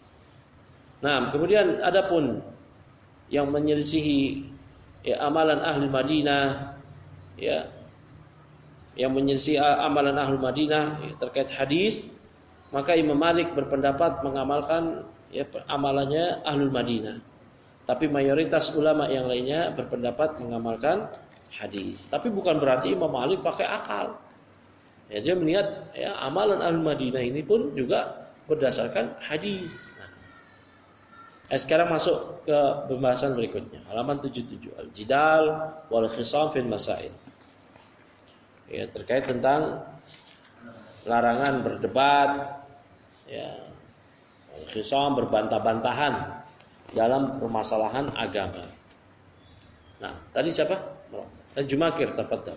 Nah, kemudian adapun yang menyelisihi, ya, amalan ahli Madinah, ya, yang menyelisih amalan ahli Madinah, ya, terkait hadis, maka Imam Malik berpendapat mengamalkan, ya, amalannya ahli Madinah. Tapi mayoritas ulama yang lainnya berpendapat mengamalkan hadis. Tapi bukan berarti Imam Malik pakai akal. Ya, dia melihat ya, amalan Al-Madinah ini pun juga berdasarkan hadis. Sekarang masuk ke pembahasan berikutnya. Halaman 77. Al-Jidal wal Khisam fil Masail. Ya, terkait tentang larangan berdebat, ya, Al-Khisam berbantah-bantahan dalam permasalahan agama. Nah, tadi siapa? Dan Jumakir, tafadhal.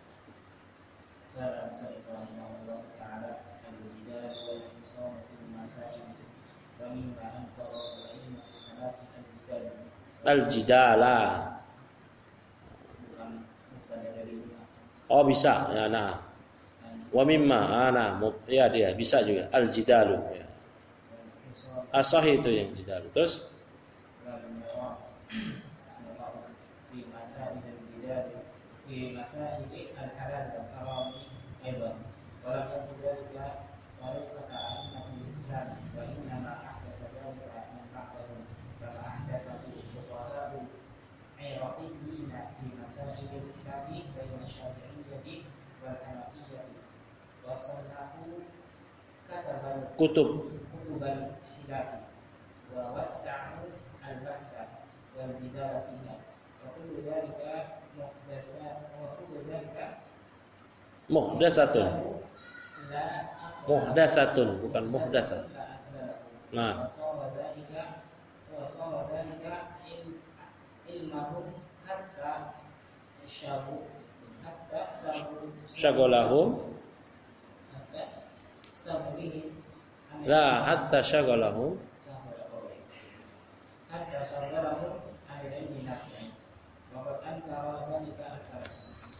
Al-Jidala. Oh bisa, ya, nah. Wa mimma, nah, ya dia bisa juga. Al-Jidalu. Ya. Asah itu yang Jidalu. Terus? في مسائل الحلال والحرام أيضا ولم يكن ذلك طريقة أئمة الإسلام وإنما أحدث ذلك من بعدهم كما أحدثه فقهاء العراقيين في مسائل الخلاف بين الشافعية والحنفية وصنفوا كتب الخلاف ووسعوا البحث والجدال فيها وكل ذلك muhdasatun bukan muhdasa. Nah, syagolahum la hatta syagolahum وقد أنكر ذلك السلف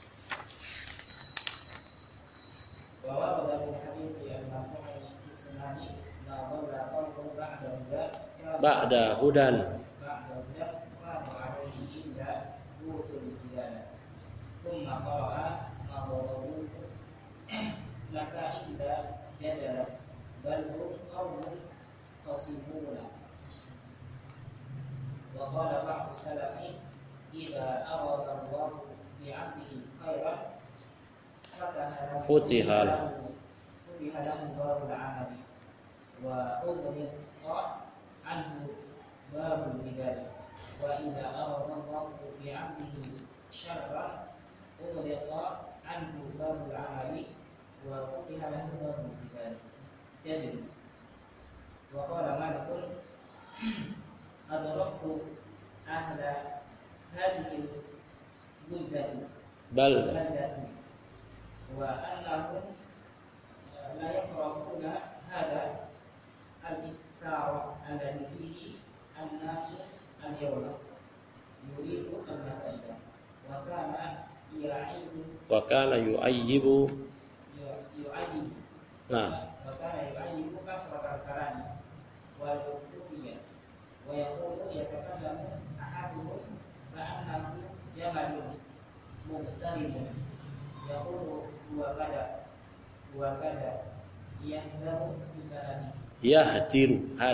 وورد في الحديث المرفوع في السنن ما ضل قوم بعد هدى قاموا عليه إلا أوتوا الجدال ثم قرأ ما ضربوه لك إلا جدلا بل هم قوم خصمون وقال بعض السلف إذا أراد الله بعبده خيرا فتح له باب العمل وأغلق عنه باب الجدال وإذا أراد الله بعبده شرا أغلق عنه باب العمل وفتح له باب الجدال جدل وقال مالك أدركت أهل هذه البلدة وأنهم لا يقرؤون هذا الإكثار الذي فيه الناس اليوم يريد المسائل وكان يعيب نعم وكان يعيب كثرة الكلام والكفية ويقول يتكلم أحدهم كأنه جمل مغترب يقول هو كذا يهدر في كلامه يهدر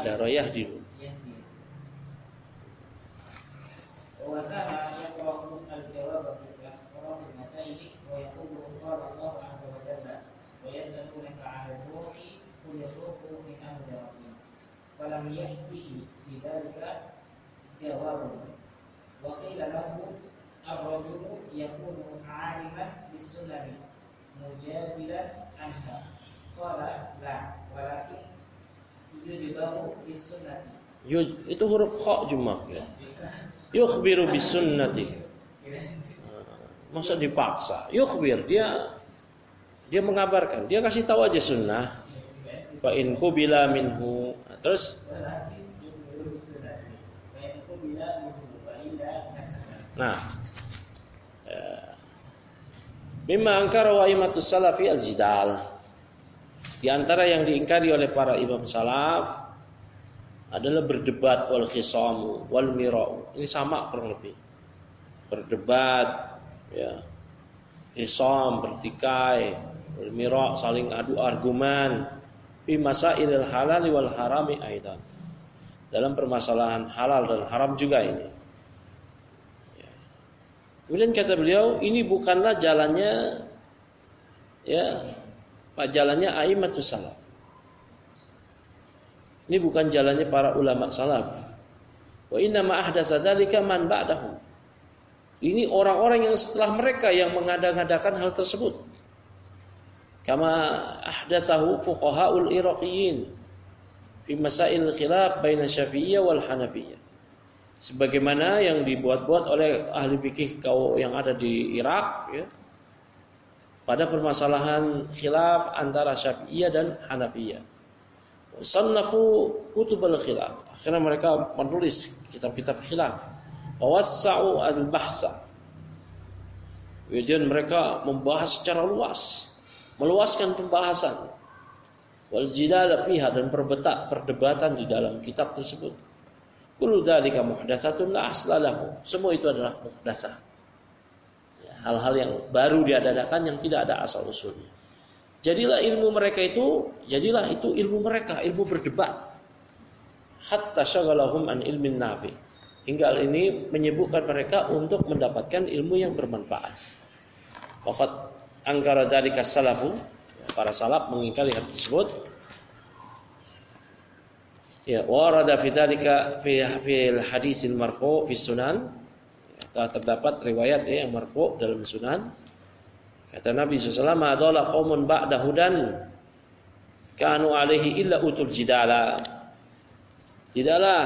وكان يقرأ الجواب في أسرار المسائل ويقول قال الله عز وجل ويسألونك عن الروح قل الروح من أمر ربي فلم يأته في ذلك جواب وقيل له الرجل يكون عالما بالسنن مجادلا عنها قال لا ولكن يجبر بالسنة itu huruf kha jumak ya. Yukhbiru bisunnati. Masa dipaksa? Yukhbir, dia mengabarkan, dia kasih tahu aja sunnah. Fa in qubila minhu. Terus nah, mimma angkara wa imatus salafi al-jidal. Di antara yang diingkari oleh para imam salaf adalah berdebat wal khisamu wal mirau. Ini sama kurang lebih. Berdebat ya. Khisam bertikai, wal mirau saling adu argumen fi masailil halal wal harami aidan. Dalam permasalahan halal dan haram juga ini. Ya. Kemudian kata beliau, ini bukanlah jalannya jalannya a'immatus salaf. Ini bukan jalannya para ulama salaf. Wa inna ma ahdatsa dzalika man ba'dahu. Ini orang-orang yang setelah mereka yang mengada-ngadakan hal tersebut. Kama ahdatsahu fuqaha'ul Iraqiyyin fi masail khilaf baina Syafi'iyah wal Hanafiyah. Sebagaimana yang dibuat-buat oleh ahli fikih yang ada di Irak ya, pada permasalahan khilaf antara Syafi'iyah dan Hanafiyah. Sannafu kutubul khilaf. Akhirnya mereka menulis kitab-kitab khilaf. Wawassa'u al-bahsa. Kemudian mereka membahas secara luas, meluaskan pembahasan. Wal jidal fiha, dan perdebatan di dalam kitab tersebut. Kullu dzalika muhdatsatun la asla lahu. Semua itu adalah muhdatsah. Hal-hal yang baru diadakan yang tidak ada asal usulnya. Jadilah ilmu mereka itu, ilmu mereka, ilmu berdebat. Hatta syaghalahum an ilmin nafi. Hingga hal ini menyibukkan mereka untuk mendapatkan ilmu yang bermanfaat. Waqad angkara dzalika salafu, para salaf mengingkari hal tersebut. Ya, warada fi dzalika fil hadisil marfu fi sunan. Telah terdapat riwayat yang marfu dalam sunan. Kata Nabi SAW, adalah qaumun ba'da hudan kanu alaihi illa utul jidala. Tidaklah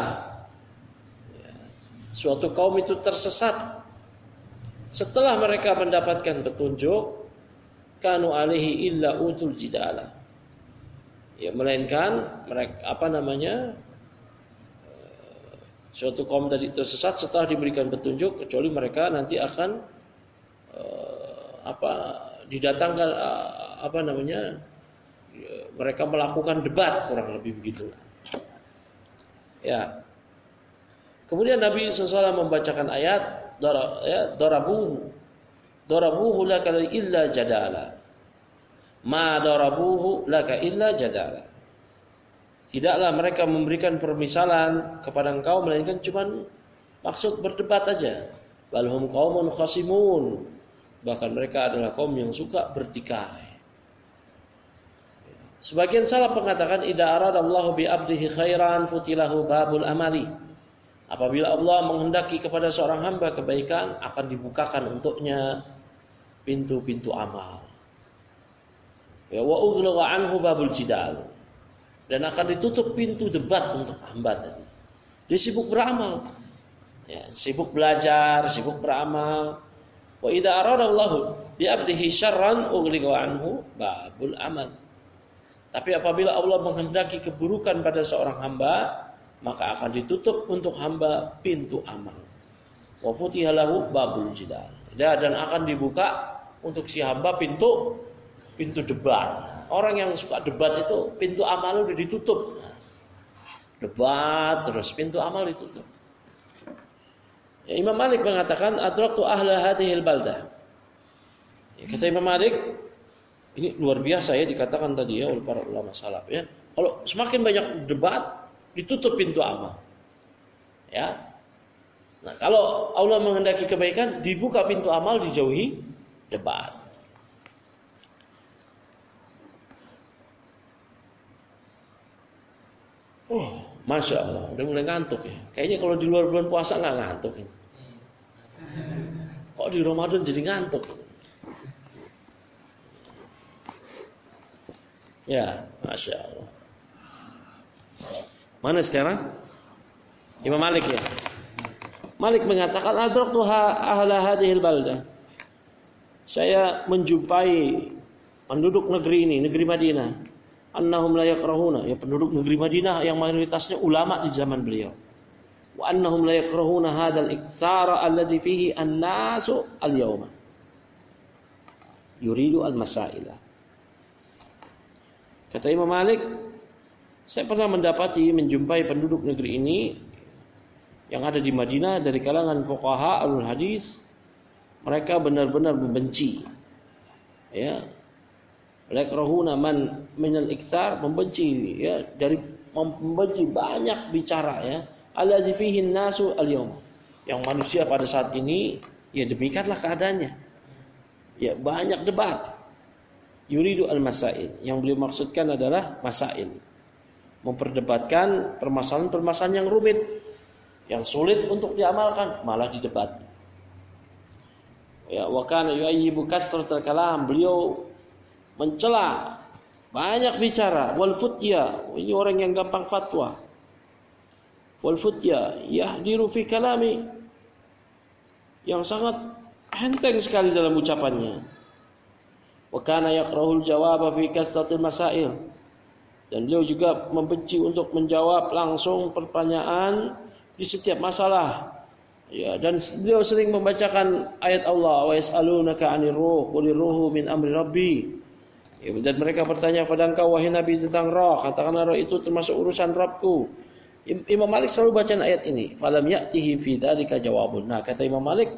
suatu kaum itu tersesat setelah mereka mendapatkan petunjuk, kanu alaihi illa utul jidala. Ya, melainkan mereka suatu kaum tadi tersesat setelah diberikan petunjuk, kecuali mereka nanti akan didatangkan mereka melakukan debat, kurang lebih begitu. Ya. Kemudian Nabi SAW membacakan ayat darabuhu laka illa jadala. Ma darabuhu laka illa jadala. Tidaklah mereka memberikan permisalan kepada engkau melainkan cuman maksud berdebat aja. Balhum qaumun khasimun. Bahkan mereka adalah kaum yang suka bertikai. Sebagian salaf mengatakan idza aradallahu bi 'abdihi khairan futilahu babul amali. Apabila Allah menghendaki kepada seorang hamba kebaikan, akan dibukakan untuknya pintu-pintu amal. Ya, wa ughlaqa anhu babul jidal. Dan akan ditutup pintu debat untuk hamba tadi. Dia sibuk beramal. Ya, sibuk belajar, sibuk beramal. Wa idza aradallahu bi 'abdihi syarran ughliqa anhu babul amal. Tapi apabila Allah menghendaki keburukan pada seorang hamba, maka akan ditutup untuk hamba pintu amal. Wa futiha lahu babul jidal. Dan akan dibuka untuk si hamba pintu debat. Orang yang suka debat itu pintu amal udah ditutup. Debat terus pintu amal ditutup. Ya, Imam Malik mengatakan adraktu ahla hadhil baldah. Ya, kata Imam Malik, ini luar biasa ya dikatakan tadi ya oleh para ulama salaf ya. Kalau semakin banyak debat, ditutup pintu amal. Ya. Nah, kalau Allah menghendaki kebaikan, dibuka pintu amal, dijauhi debat. Oh, Masya Allah, udah mulai ngantuk ya. Kayaknya kalau di luar bulan puasa nggak ngantuk ini. Kok di Ramadan jadi ngantuk? Ya, Masya Allah. Mana sekarang? Imam Malik ya. Malik mengatakan adraktuha ahla hadhil baldah. Saya menjumpai penduduk negeri ini, negeri Madinah. Annahum la yakrahuna, ya penduduk negeri Madinah yang mayoritasnya ulama di zaman beliau. Wa annahum la yakrahuna hadzal iksara alladhi fihi an-nasu al-yawma. Yuridu al-masaila. Kata Imam Malik, saya pernah menjumpai penduduk negeri ini yang ada di Madinah dari kalangan fuqaha alul hadis. Mereka benar-benar membenci, ya, yakrahuna man minal iksar, membenci ya, dari membenci banyak bicara ya, allazi fihi nasu al-yawm, yang manusia pada saat ini Ya demikianlah keadaannya. Ya banyak debat. Yuridu al-masail. Yang beliau maksudkan adalah masail. Memperdebatkan permasalahan-permasalahan yang rumit, yang sulit untuk diamalkan, malah didebat. Ya, wa kana yu'ayyibu kasratal kalam. Beliau mencela, banyak bicara. Wal futya, ini orang yang gampang fatwa. Wal futya yahdiru fi kalami, yang sangat enteng sekali dalam ucapannya. Wa kana yakrahul jawab fi kasratil masail. Dan beliau juga membenci untuk menjawab langsung pertanyaan di setiap masalah. Ya, dan beliau sering membacakan ayat Allah, wa yas'alunaka 'anir ruh, qulir ruhu min amri rabbi. Ya, dan mereka bertanya kepada engkau wahai Nabi tentang roh, katakanlah roh itu termasuk urusan Rabbku. Imam Malik selalu baca ayat ini, falam ya'tihi fi dzalika jawabun. Nah, kata Imam Malik,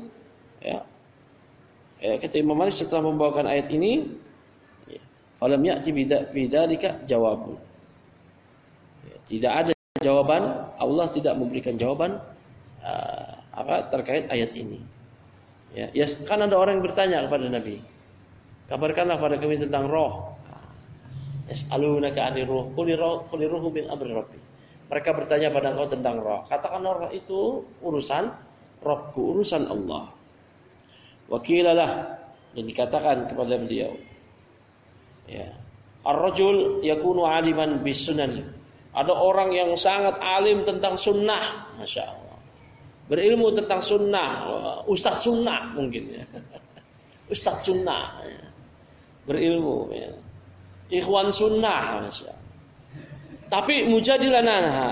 kata Imam Malik setelah membawakan ayat ini, falam ya'ti fi dzalika jawabun. Ya, tidak ada jawaban, Allah tidak memberikan jawaban terkait ayat ini. Ya, kan ada orang yang bertanya kepada Nabi, kabarkanlah pada kami tentang roh. Yas'alunaka 'anir ruh, qulir ruhu min amri rabbi. Mereka bertanya pada engkau tentang roh. Katakanlah roh itu urusan Rabbku, urusan Allah. Wakilalah, dan dikatakan kepada beliau, ya, ar-rajul yakunu 'aliman bis sunan. Ada orang yang sangat alim tentang sunnah, masya Allah. Berilmu tentang sunnah, ustadz sunnah mungkin ya. Ustadz sunnah ya. Berilmu ya. Ikhwan sunnah, masya Allah. Tapi mujadilan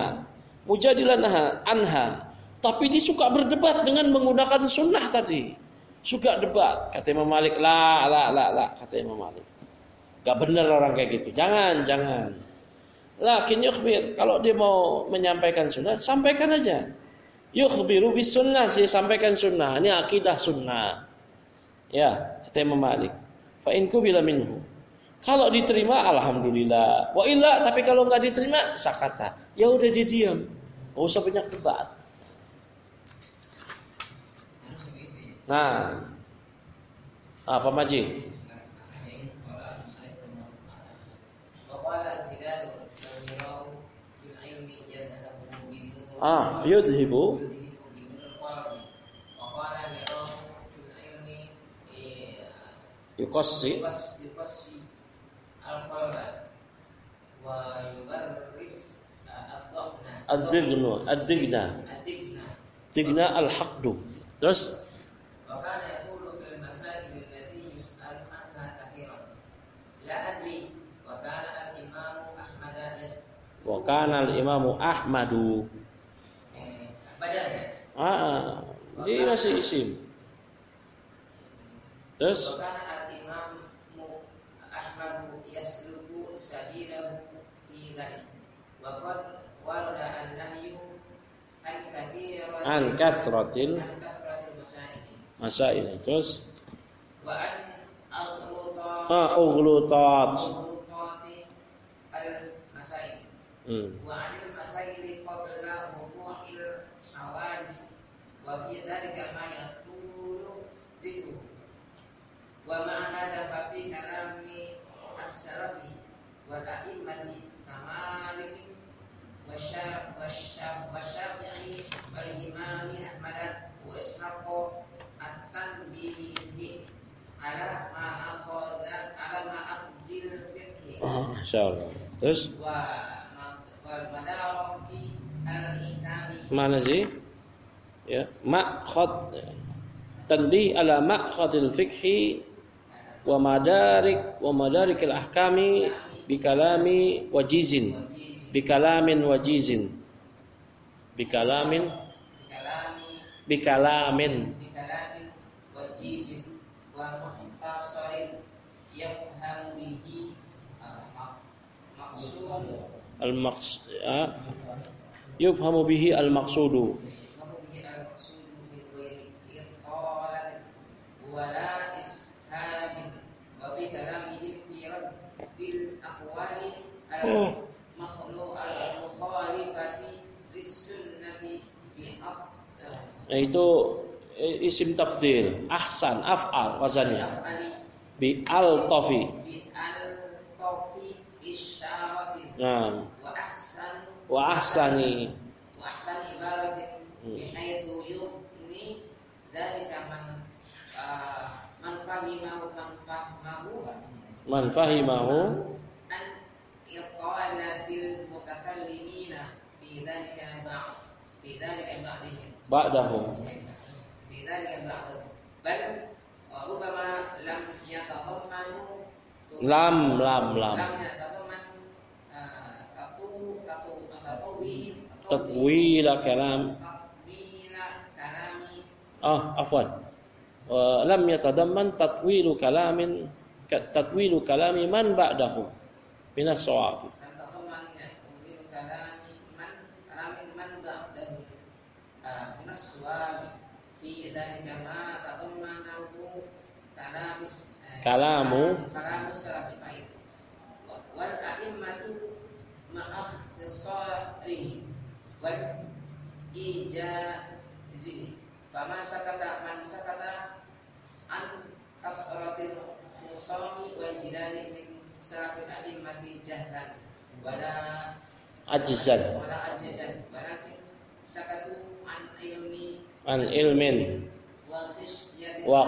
anha. Tapi dia suka berdebat dengan menggunakan sunnah tadi. Suka debat. Kata Imam Malik, la. Kata Imam Malik, gak benar orang kayak gitu. Jangan. Lakin yukhbir. Kalau dia mau menyampaikan sunnah, sampaikan aja. Yukhbiru bis sunnah, sih sampaikan sunnah. Ini akidah sunnah. Ya, kata Imam Malik. Fa in qubila minhu. Kalau diterima alhamdulillah. Wa illa, tapi kalau enggak diterima sakata. Ya udah dia diam. Enggak usah banyak debat. Nah. Apa Maji? Yudhibu Yukossi al-qalba wa yubarris ad-digna al-haqdu. Terus wa kana yaqulu fil masail allati yus'al anha kathiran la adri wa kana al-imam Ahmad wa kana al-imam Ahmadu badal ya. Dia masih isim. Terus an kasratil masail. Terus wa an ughlutat al masail wa anil masail qabla wuqu'il hawadis wa fi dzalika ma yatulu dhikru wa ma hadha fa fi kalami as-salafi wa a'immati kamalik wa syafi'i wal imam Ahmad wa ishaq at-tanbihi ala ma akhdil fiqh. Insyaallah. Terus wal madarabi al-ihkami. Mana sih? Ya, ma'khad tanbih ala ma'khadil fiqhi wa madarikil ahkami bikalamin wajizin wajizin wa mukhtasarin yafhamu bihi yufhamu bihi al-maqsudu wala ishabin wa fi kalamihi fi raddil aqwali al-mukhalifati lis-sunnati bi Nah itu isim tafdil. Ahsan, af'al wazannya. af'ali Bi al-tafi. isyaratin. Nah, Wa wa ahsani. ibaratin bihaitsu yubni dzalika man fahimahu an iqalatil mutakallimina fi dzalika Ba'dahu. bal rubama lam yatadammanu Lam. yatadamman Tatwila kalam. kalami Afwan. Lam yatadamman tatwilu kalami man ba'dahu min as-shawab. Kalamu wal a'immatu ma'akhsarihi wal ijazi fama sakata man sakata an kasratil khusami wal jidali min salafil a'immati jahlan wala ajzan walakin sakatu an ilmin wa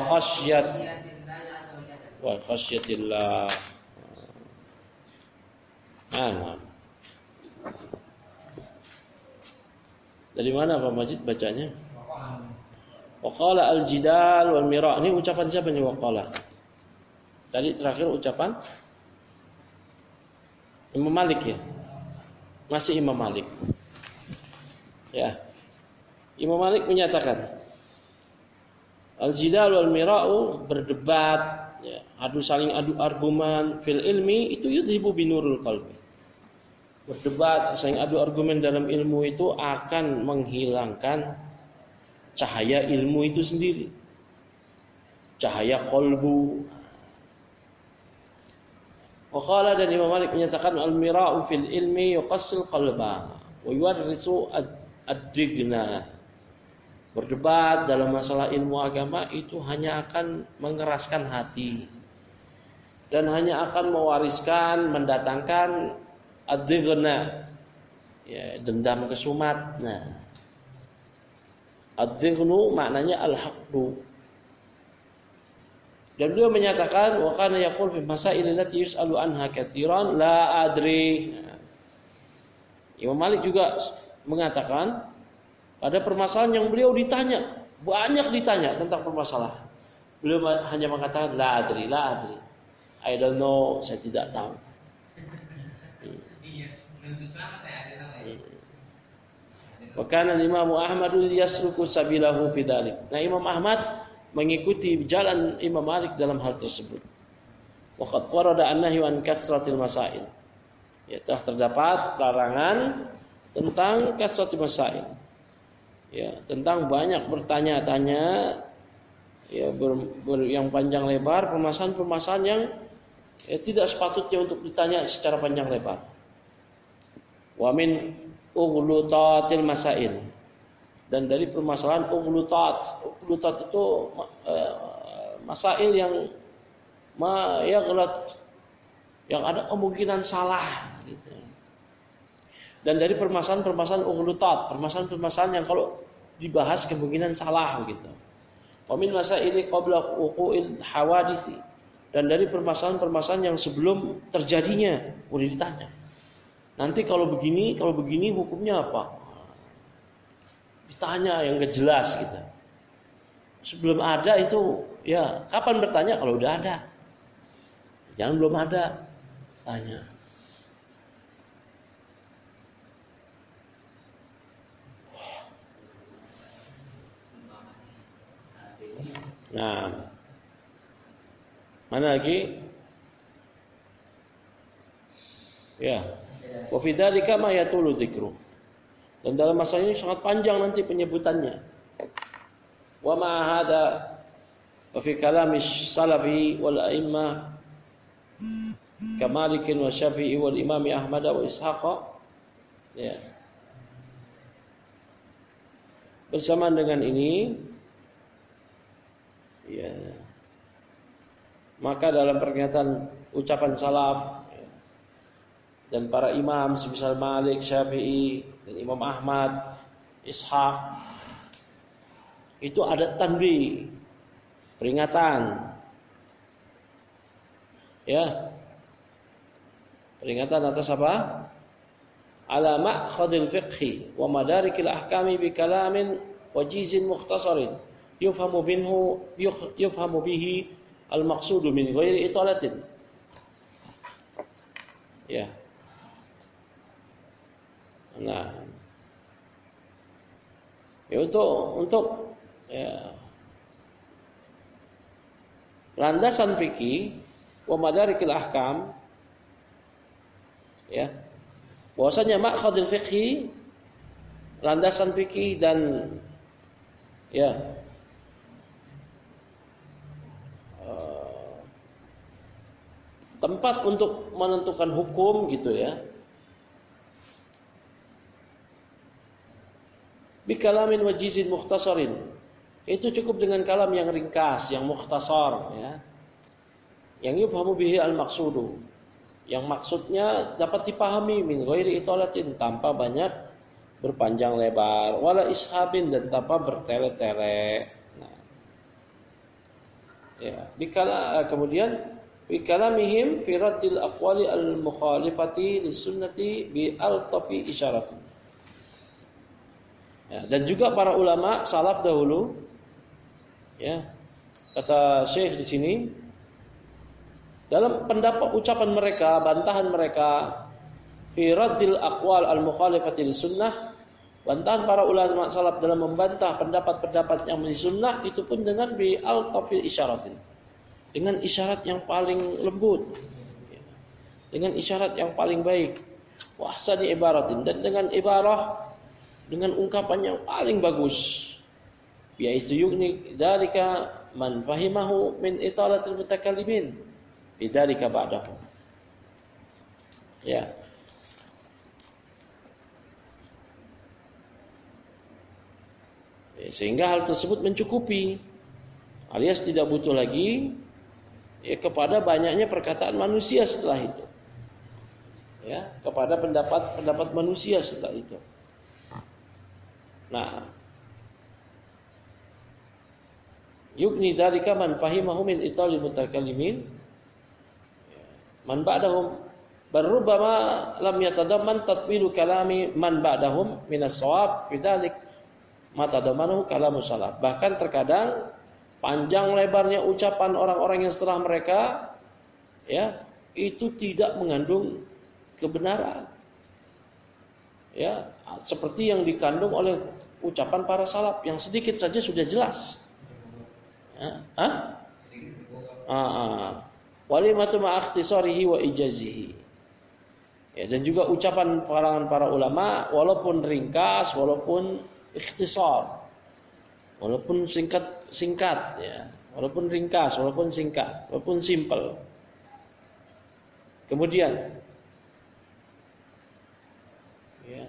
khasyatillah. Dari mana Pak Majid bacanya? Waqala al-jidal wal mira'. Ini ucapan siapa nih waqala? Tadi terakhir ucapan Imam Malik ya? Masih Imam Malik. Ya. Imam Malik menyatakan al-jidal wal mira'u berdebat, ya, saling adu argumen fil ilmi itu yudhibu binurul qalbi. Berdebat, saling adu argumen dalam ilmu itu akan menghilangkan cahaya ilmu itu sendiri. Cahaya qalbu. Waqala dan Imam Malik menyatakan al-mira'u fil ilmi yuqassil qalba wa yuwarrisu ad-digna. Berdebat dalam masalah ilmu agama itu hanya akan mengeraskan hati dan hanya akan mewariskan, mendatangkan ad-dighna, ya, dendam kesumat. Nah, ad-dighnu maknanya al-haqdu. Dan beliau menyatakan wa kana yaqul fi masail allati yus'alu anha katsiran la adri. Imam Malik juga mengatakan pada permasalahan yang beliau ditanya, banyak ditanya tentang permasalahan. Beliau hanya mengatakan la adri. I don't know, saya tidak tahu. Wa kana Imam Ahmad yasluku sabilahu fi dzalik. Nah, Imam Ahmad mengikuti jalan Imam Malik dalam hal tersebut. Wa qad warada an-nahyu an kasratil masail. Ya, telah terdapat larangan tentang kasratil masail. Ya, tentang banyak bertanya-tanya, ya, yang panjang lebar, permasalahan yang tidak sepatutnya untuk ditanya secara panjang lebar. Wa min ughlutatil masail. Dan dari permasalahan ughlutat itu masail yang yang ada kemungkinan salah gitu. Dan dari permasalahan ughlutat, permasalahan yang kalau dibahas kemungkinan salah begitu. Wa min masaili qabla wuqu'il hawadits. Dan dari permasalahan yang sebelum terjadinya udah ditanya. Nanti kalau begini hukumnya apa? Ditanya yang enggak jelas gitu. Sebelum ada itu, ya kapan bertanya kalau udah ada? Jangan belum ada tanya. Nah, mana lagi? Ya, wa fi dzalika ma yatulu dzikru. Dan dalam masalah ini sangat panjang nanti penyebutannya. Wa ma hadza wa fi kalami salafi wal a'immah Kamalik wa Syafi'i wal Imam Ahmad wa Ishaq. Ya. Bersamaan dengan ini Ya. Maka dalam pernyataan ucapan salaf dan para imam semisal Malik, Syafi'i, dan Imam Ahmad, Ishaq, itu ada tanbih, peringatan. Ya. Peringatan atas apa? Ala ma'khadil fiqhi wa madarikil ahkami bi kalamin wajizin mukhtasarin yufhamu bihi al-maqsudu min ghairi italatin. Ya. Nah, ya untuk ya, landasan fikih wa madarikil ahkam, ya, bahwasanya ma'khadul fikhi, landasan fikih dan ya tempat untuk menentukan hukum gitu ya, bikalamin wajizin mukhtasarin, itu cukup dengan kalam yang ringkas, yang mukhtasar, ya, yang yufhamu bihi al-maqsudu, yang maksudnya dapat dipahami min ghairi italatin, tanpa banyak berpanjang lebar, wala ishabin, dan tanpa bertele-tele. Nah, ya, kemudian bikalamihim fi raddil aqwali al-mukhalifati lis-sunnati bi al-tafi isyaratin. Ya, dan juga para ulama salaf dahulu, ya, kata Syekh di sini, dalam pendapat ucapan mereka, bantahan mereka, fi raddil aqwal al-mukhalifati lis-sunnah, bantahan para ulama salaf dalam membantah pendapat-pendapat yang sunnah, itu pun dengan bi al-tafi isyaratin, dengan isyarat yang paling lembut, dengan isyarat yang paling baik, wa ahsani ibaratin, dan dengan ibarah, dengan ungkapan yang paling bagus, yaitu yugni dzalika man fahimahu min italatil mutakallimin bidzalika ba'dahu. Ya. Sehingga hal tersebut mencukupi, alias tidak butuh lagi ya kepada banyaknya perkataan manusia setelah itu. Ya, kepada pendapat manusia setelah itu. Nah, yugni dzalika man fahimahu min italil mutakallimin man ba'dahum, barubama lam yatadamman tatwilu kalami man ba'dahum min as-shawab bidzalik ma tadammanahu kalamus salaf. Bahkan terkadang panjang lebarnya ucapan orang-orang yang setelah mereka, ya, itu tidak mengandung kebenaran, ya, seperti yang dikandung oleh ucapan para salaf yang sedikit saja sudah jelas. Walimatu ma'akhtisarihi wa ijazihi. Ya, dan juga ucapan kalangan para ulama, walaupun ringkas, walaupun ikhtisar, walaupun singkat, ya, walaupun ringkas, walaupun singkat, walaupun simple. Kemudian, ya,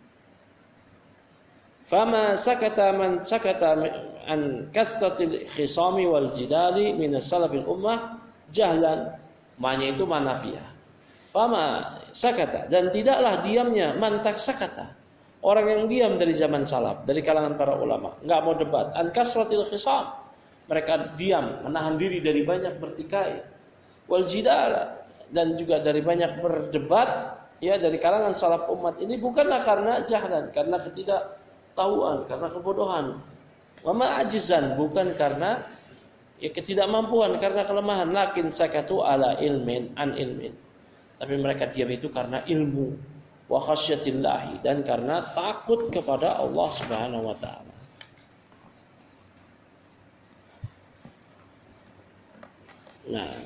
fama sakata man sakata an kasratil khisami wal jidali min as-salafil ummah jahlan, maknanya itu manafiyah. Fama sakata, dan tidaklah diamnya, man tak sakata, orang yang diam dari zaman salaf, dari kalangan para ulama, enggak mau debat, an kasratil khisam, mereka diam, menahan diri dari banyak bertikai, wal jidal, dan juga dari banyak berdebat, ya, dari kalangan salaf umat ini bukanlah karena jahlan, karena ketidaktahuan, karena kebodohan, wama ajizan, bukan karena ya ketidakmampuan, karena kelemahan, lakin sakatu ala ilmin an ilmin, tapi mereka diam itu karena ilmu, wa khasyatillahi, dan karena takut kepada Allah Subhanahu wa taala. Nah,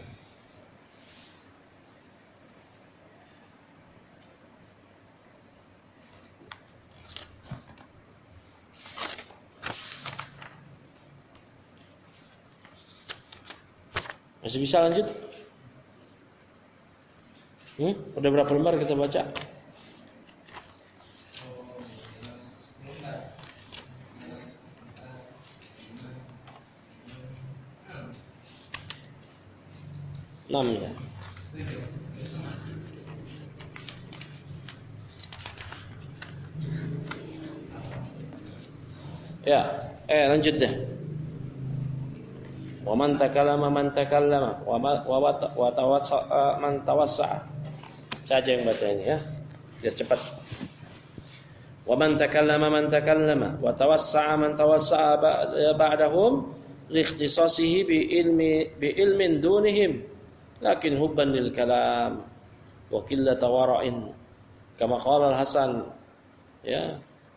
masih bisa lanjut? Udah berapa lembar kita baca? 6 ya. Ya, lanjut deh. Wa man takallama wa tawassa'a man tawassa'a. Saja yang baca ini ya. Biar cepat. Wa man takallama wa tawassa'a man tawassa'a ba'dahum li ikhtisasihi bi ilmin dunihim lakin hubban lil kalam wa qillata wara'in kama qala al-Hasan ya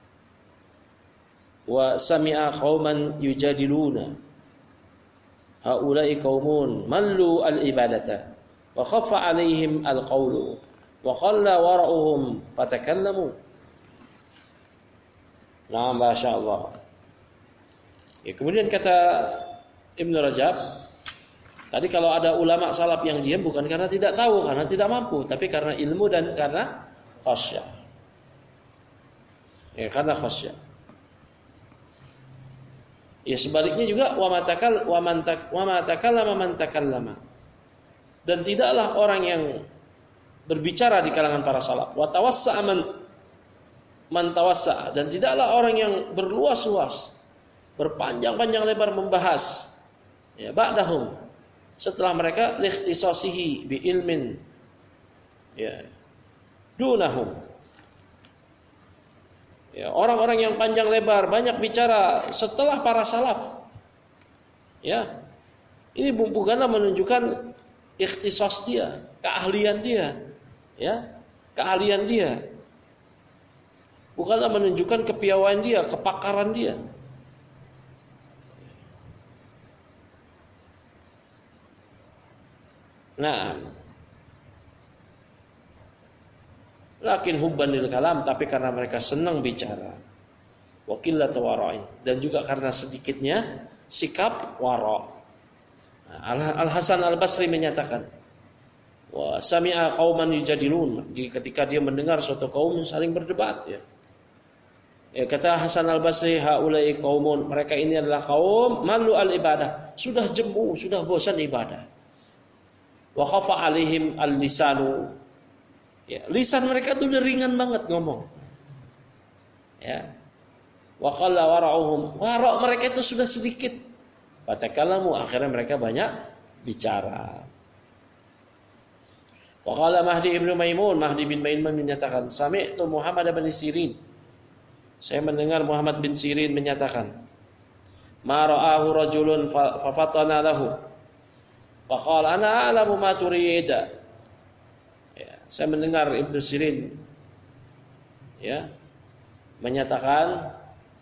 wa sami'a qauman yujadiluna haula'i qaumun mallu al-ibadata wa khaffa 'alaihim al-qawlu wa qalla wara'uhum fatakallamu. Nah, masyaallah. Ya, kemudian kata Ibnu Rajab, tadi kalau ada ulama salaf yang diam bukan karena tidak tahu, karena tidak mampu, tapi karena ilmu dan karena khasyah. Ya, karena khasyah. Ya, sebaliknya juga wa ma takallama. Dan tidaklah orang yang berbicara di kalangan para salaf. Wa tawassa'a man tawassa'a, dan tidaklah orang yang berluas-luas, berpanjang-panjang lebar membahas ya ba'dahum setelah mereka likhtisasihi bi ilmin ya dunahum. Ya, orang-orang yang panjang lebar banyak bicara setelah para salaf. Ya. Ini bukanlah menunjukkan ikhtisas dia, keahlian dia. Ya, keahlian dia. Bukanlah menunjukkan kepiawaian dia, kepakaran dia. Nah, lakin hubban lil kalam, tapi karena mereka senang bicara. Wa qillatu wara'in, dan juga karena sedikitnya sikap wara'. Al-Hasan Al-Basri menyatakan, wa sami'a qauman yujadilun, ketika dia mendengar suatu kaum saling berdebat ya. Ya, kata Hasan Al-Basri, haulai qaumun, mereka ini adalah kaum malu al-ibadah, sudah jemu, sudah bosan ibadah. Wa khafa alaihim al-lisanu. Ya, lisan mereka tuh udah ringan banget ngomong. Ya. Wa qalla wara'uhum, wara' mereka itu sudah sedikit. Fatakallamu, akhirnya mereka banyak bicara. Wa qala Mahdi bin Maimun menyatakan, sami'tu Muhammad bin Sirin. Saya mendengar Muhammad bin Sirin menyatakan, ma ra'ahu rajulun fa fatana lahu. Wa qala ana a'lamu ma turida. Ya, saya mendengar Ibnu Sirin ya menyatakan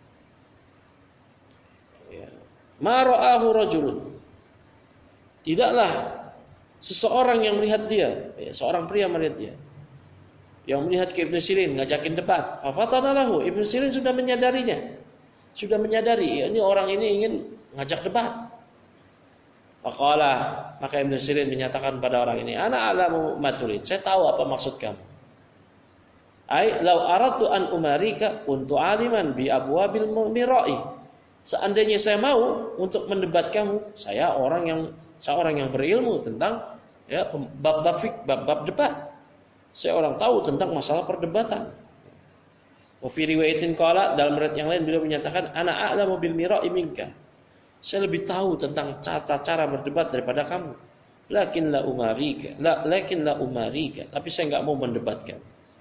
ya, ma ra'ahu rajulun. Tidaklah seseorang yang melihat dia, ya, seorang pria melihat dia. Yang melihat ke Ibnu Sirin ngajakin debat. Fa fatana lahu. Ibnu Sirin sudah menyadarinya. Sudah menyadari ya, ini orang ini ingin ngajak debat. Faqala, maka Ibnu Sirin menyatakan pada orang ini, ana a'lamu ma turid. Saya tahu apa maksud kamu. Ai law aradtu an umarika kuntu aliman bi abwabil mira'i. Seandainya saya mau untuk mendebat kamu, saya orang yang berilmu tentang ya bab debat. Saya orang tahu tentang masalah perdebatan. Wa fi riwayatin qala, dalam riwayat yang lain beliau menyatakan, ana a'lamu bil mira'i minka. Saya lebih tahu tentang cara berdebat daripada kamu. Lakin la umarika, tapi saya enggak mau mendebatkan.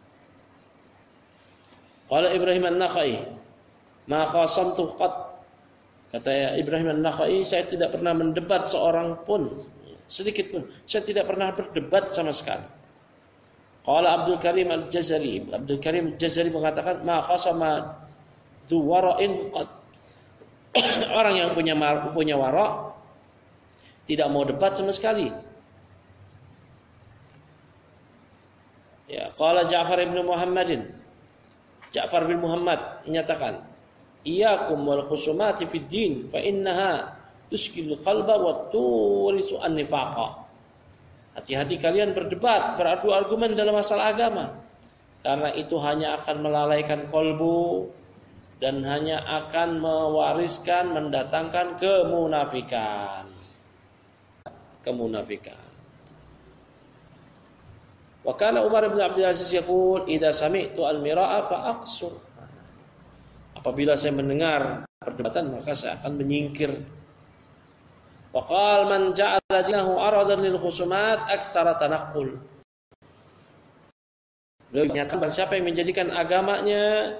Qala Ibrahim An-Nakhai, ma khasamtu qat. Kata Ibrahim An-Nakhai, saya tidak pernah mendebat seorang pun, sedikit pun. Saya tidak pernah berdebat sama sekali. Qala Abdul Karim Al-Jazari mengatakan, ma khasama dzu wara'in qat. Orang yang punya wara' tidak mau debat sama sekali. Ya, qala Ja'far bin Muhammad menyatakan, iyyakum wal khusumati fid din fa innaha tuskilul qalba wa turisu an-nifaqa. Hati-hati kalian berdebat, beradu argumen dalam masalah agama, karena itu hanya akan melalaikan kolbu dan hanya akan mewariskan, mendatangkan kemunafikan. Wa kana Umar bin Abdul Aziz yaqul, "Idza sami'tu al-mira'a fa aqsur." Apabila saya mendengar perdebatan, maka saya akan menyingkir. Wa qala man ja'ala dinahu aradan lil khusumat aktsara tanaqqul. Beliau menyatakan siapa yang menjadikan agamanya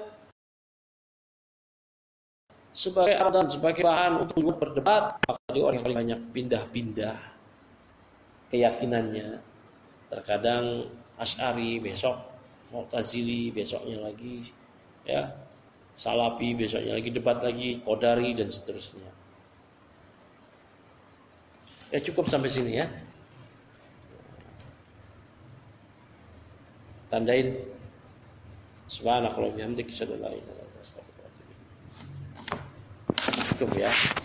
sebagai aradan, sebagai bahan untuk berdebat, maka dia orang yang paling banyak pindah-pindah keyakinannya. Terkadang Asy'ari, besok Mu'tazili, besoknya lagi ya Salafi, besoknya lagi debat lagi Qadari dan seterusnya. Ya cukup sampai sini ya. Tandain subhanakallahumma wa bihamdika asyhadu an la ilaha illa anta astaghfiruka wa atubu ilaik. Cukup ya.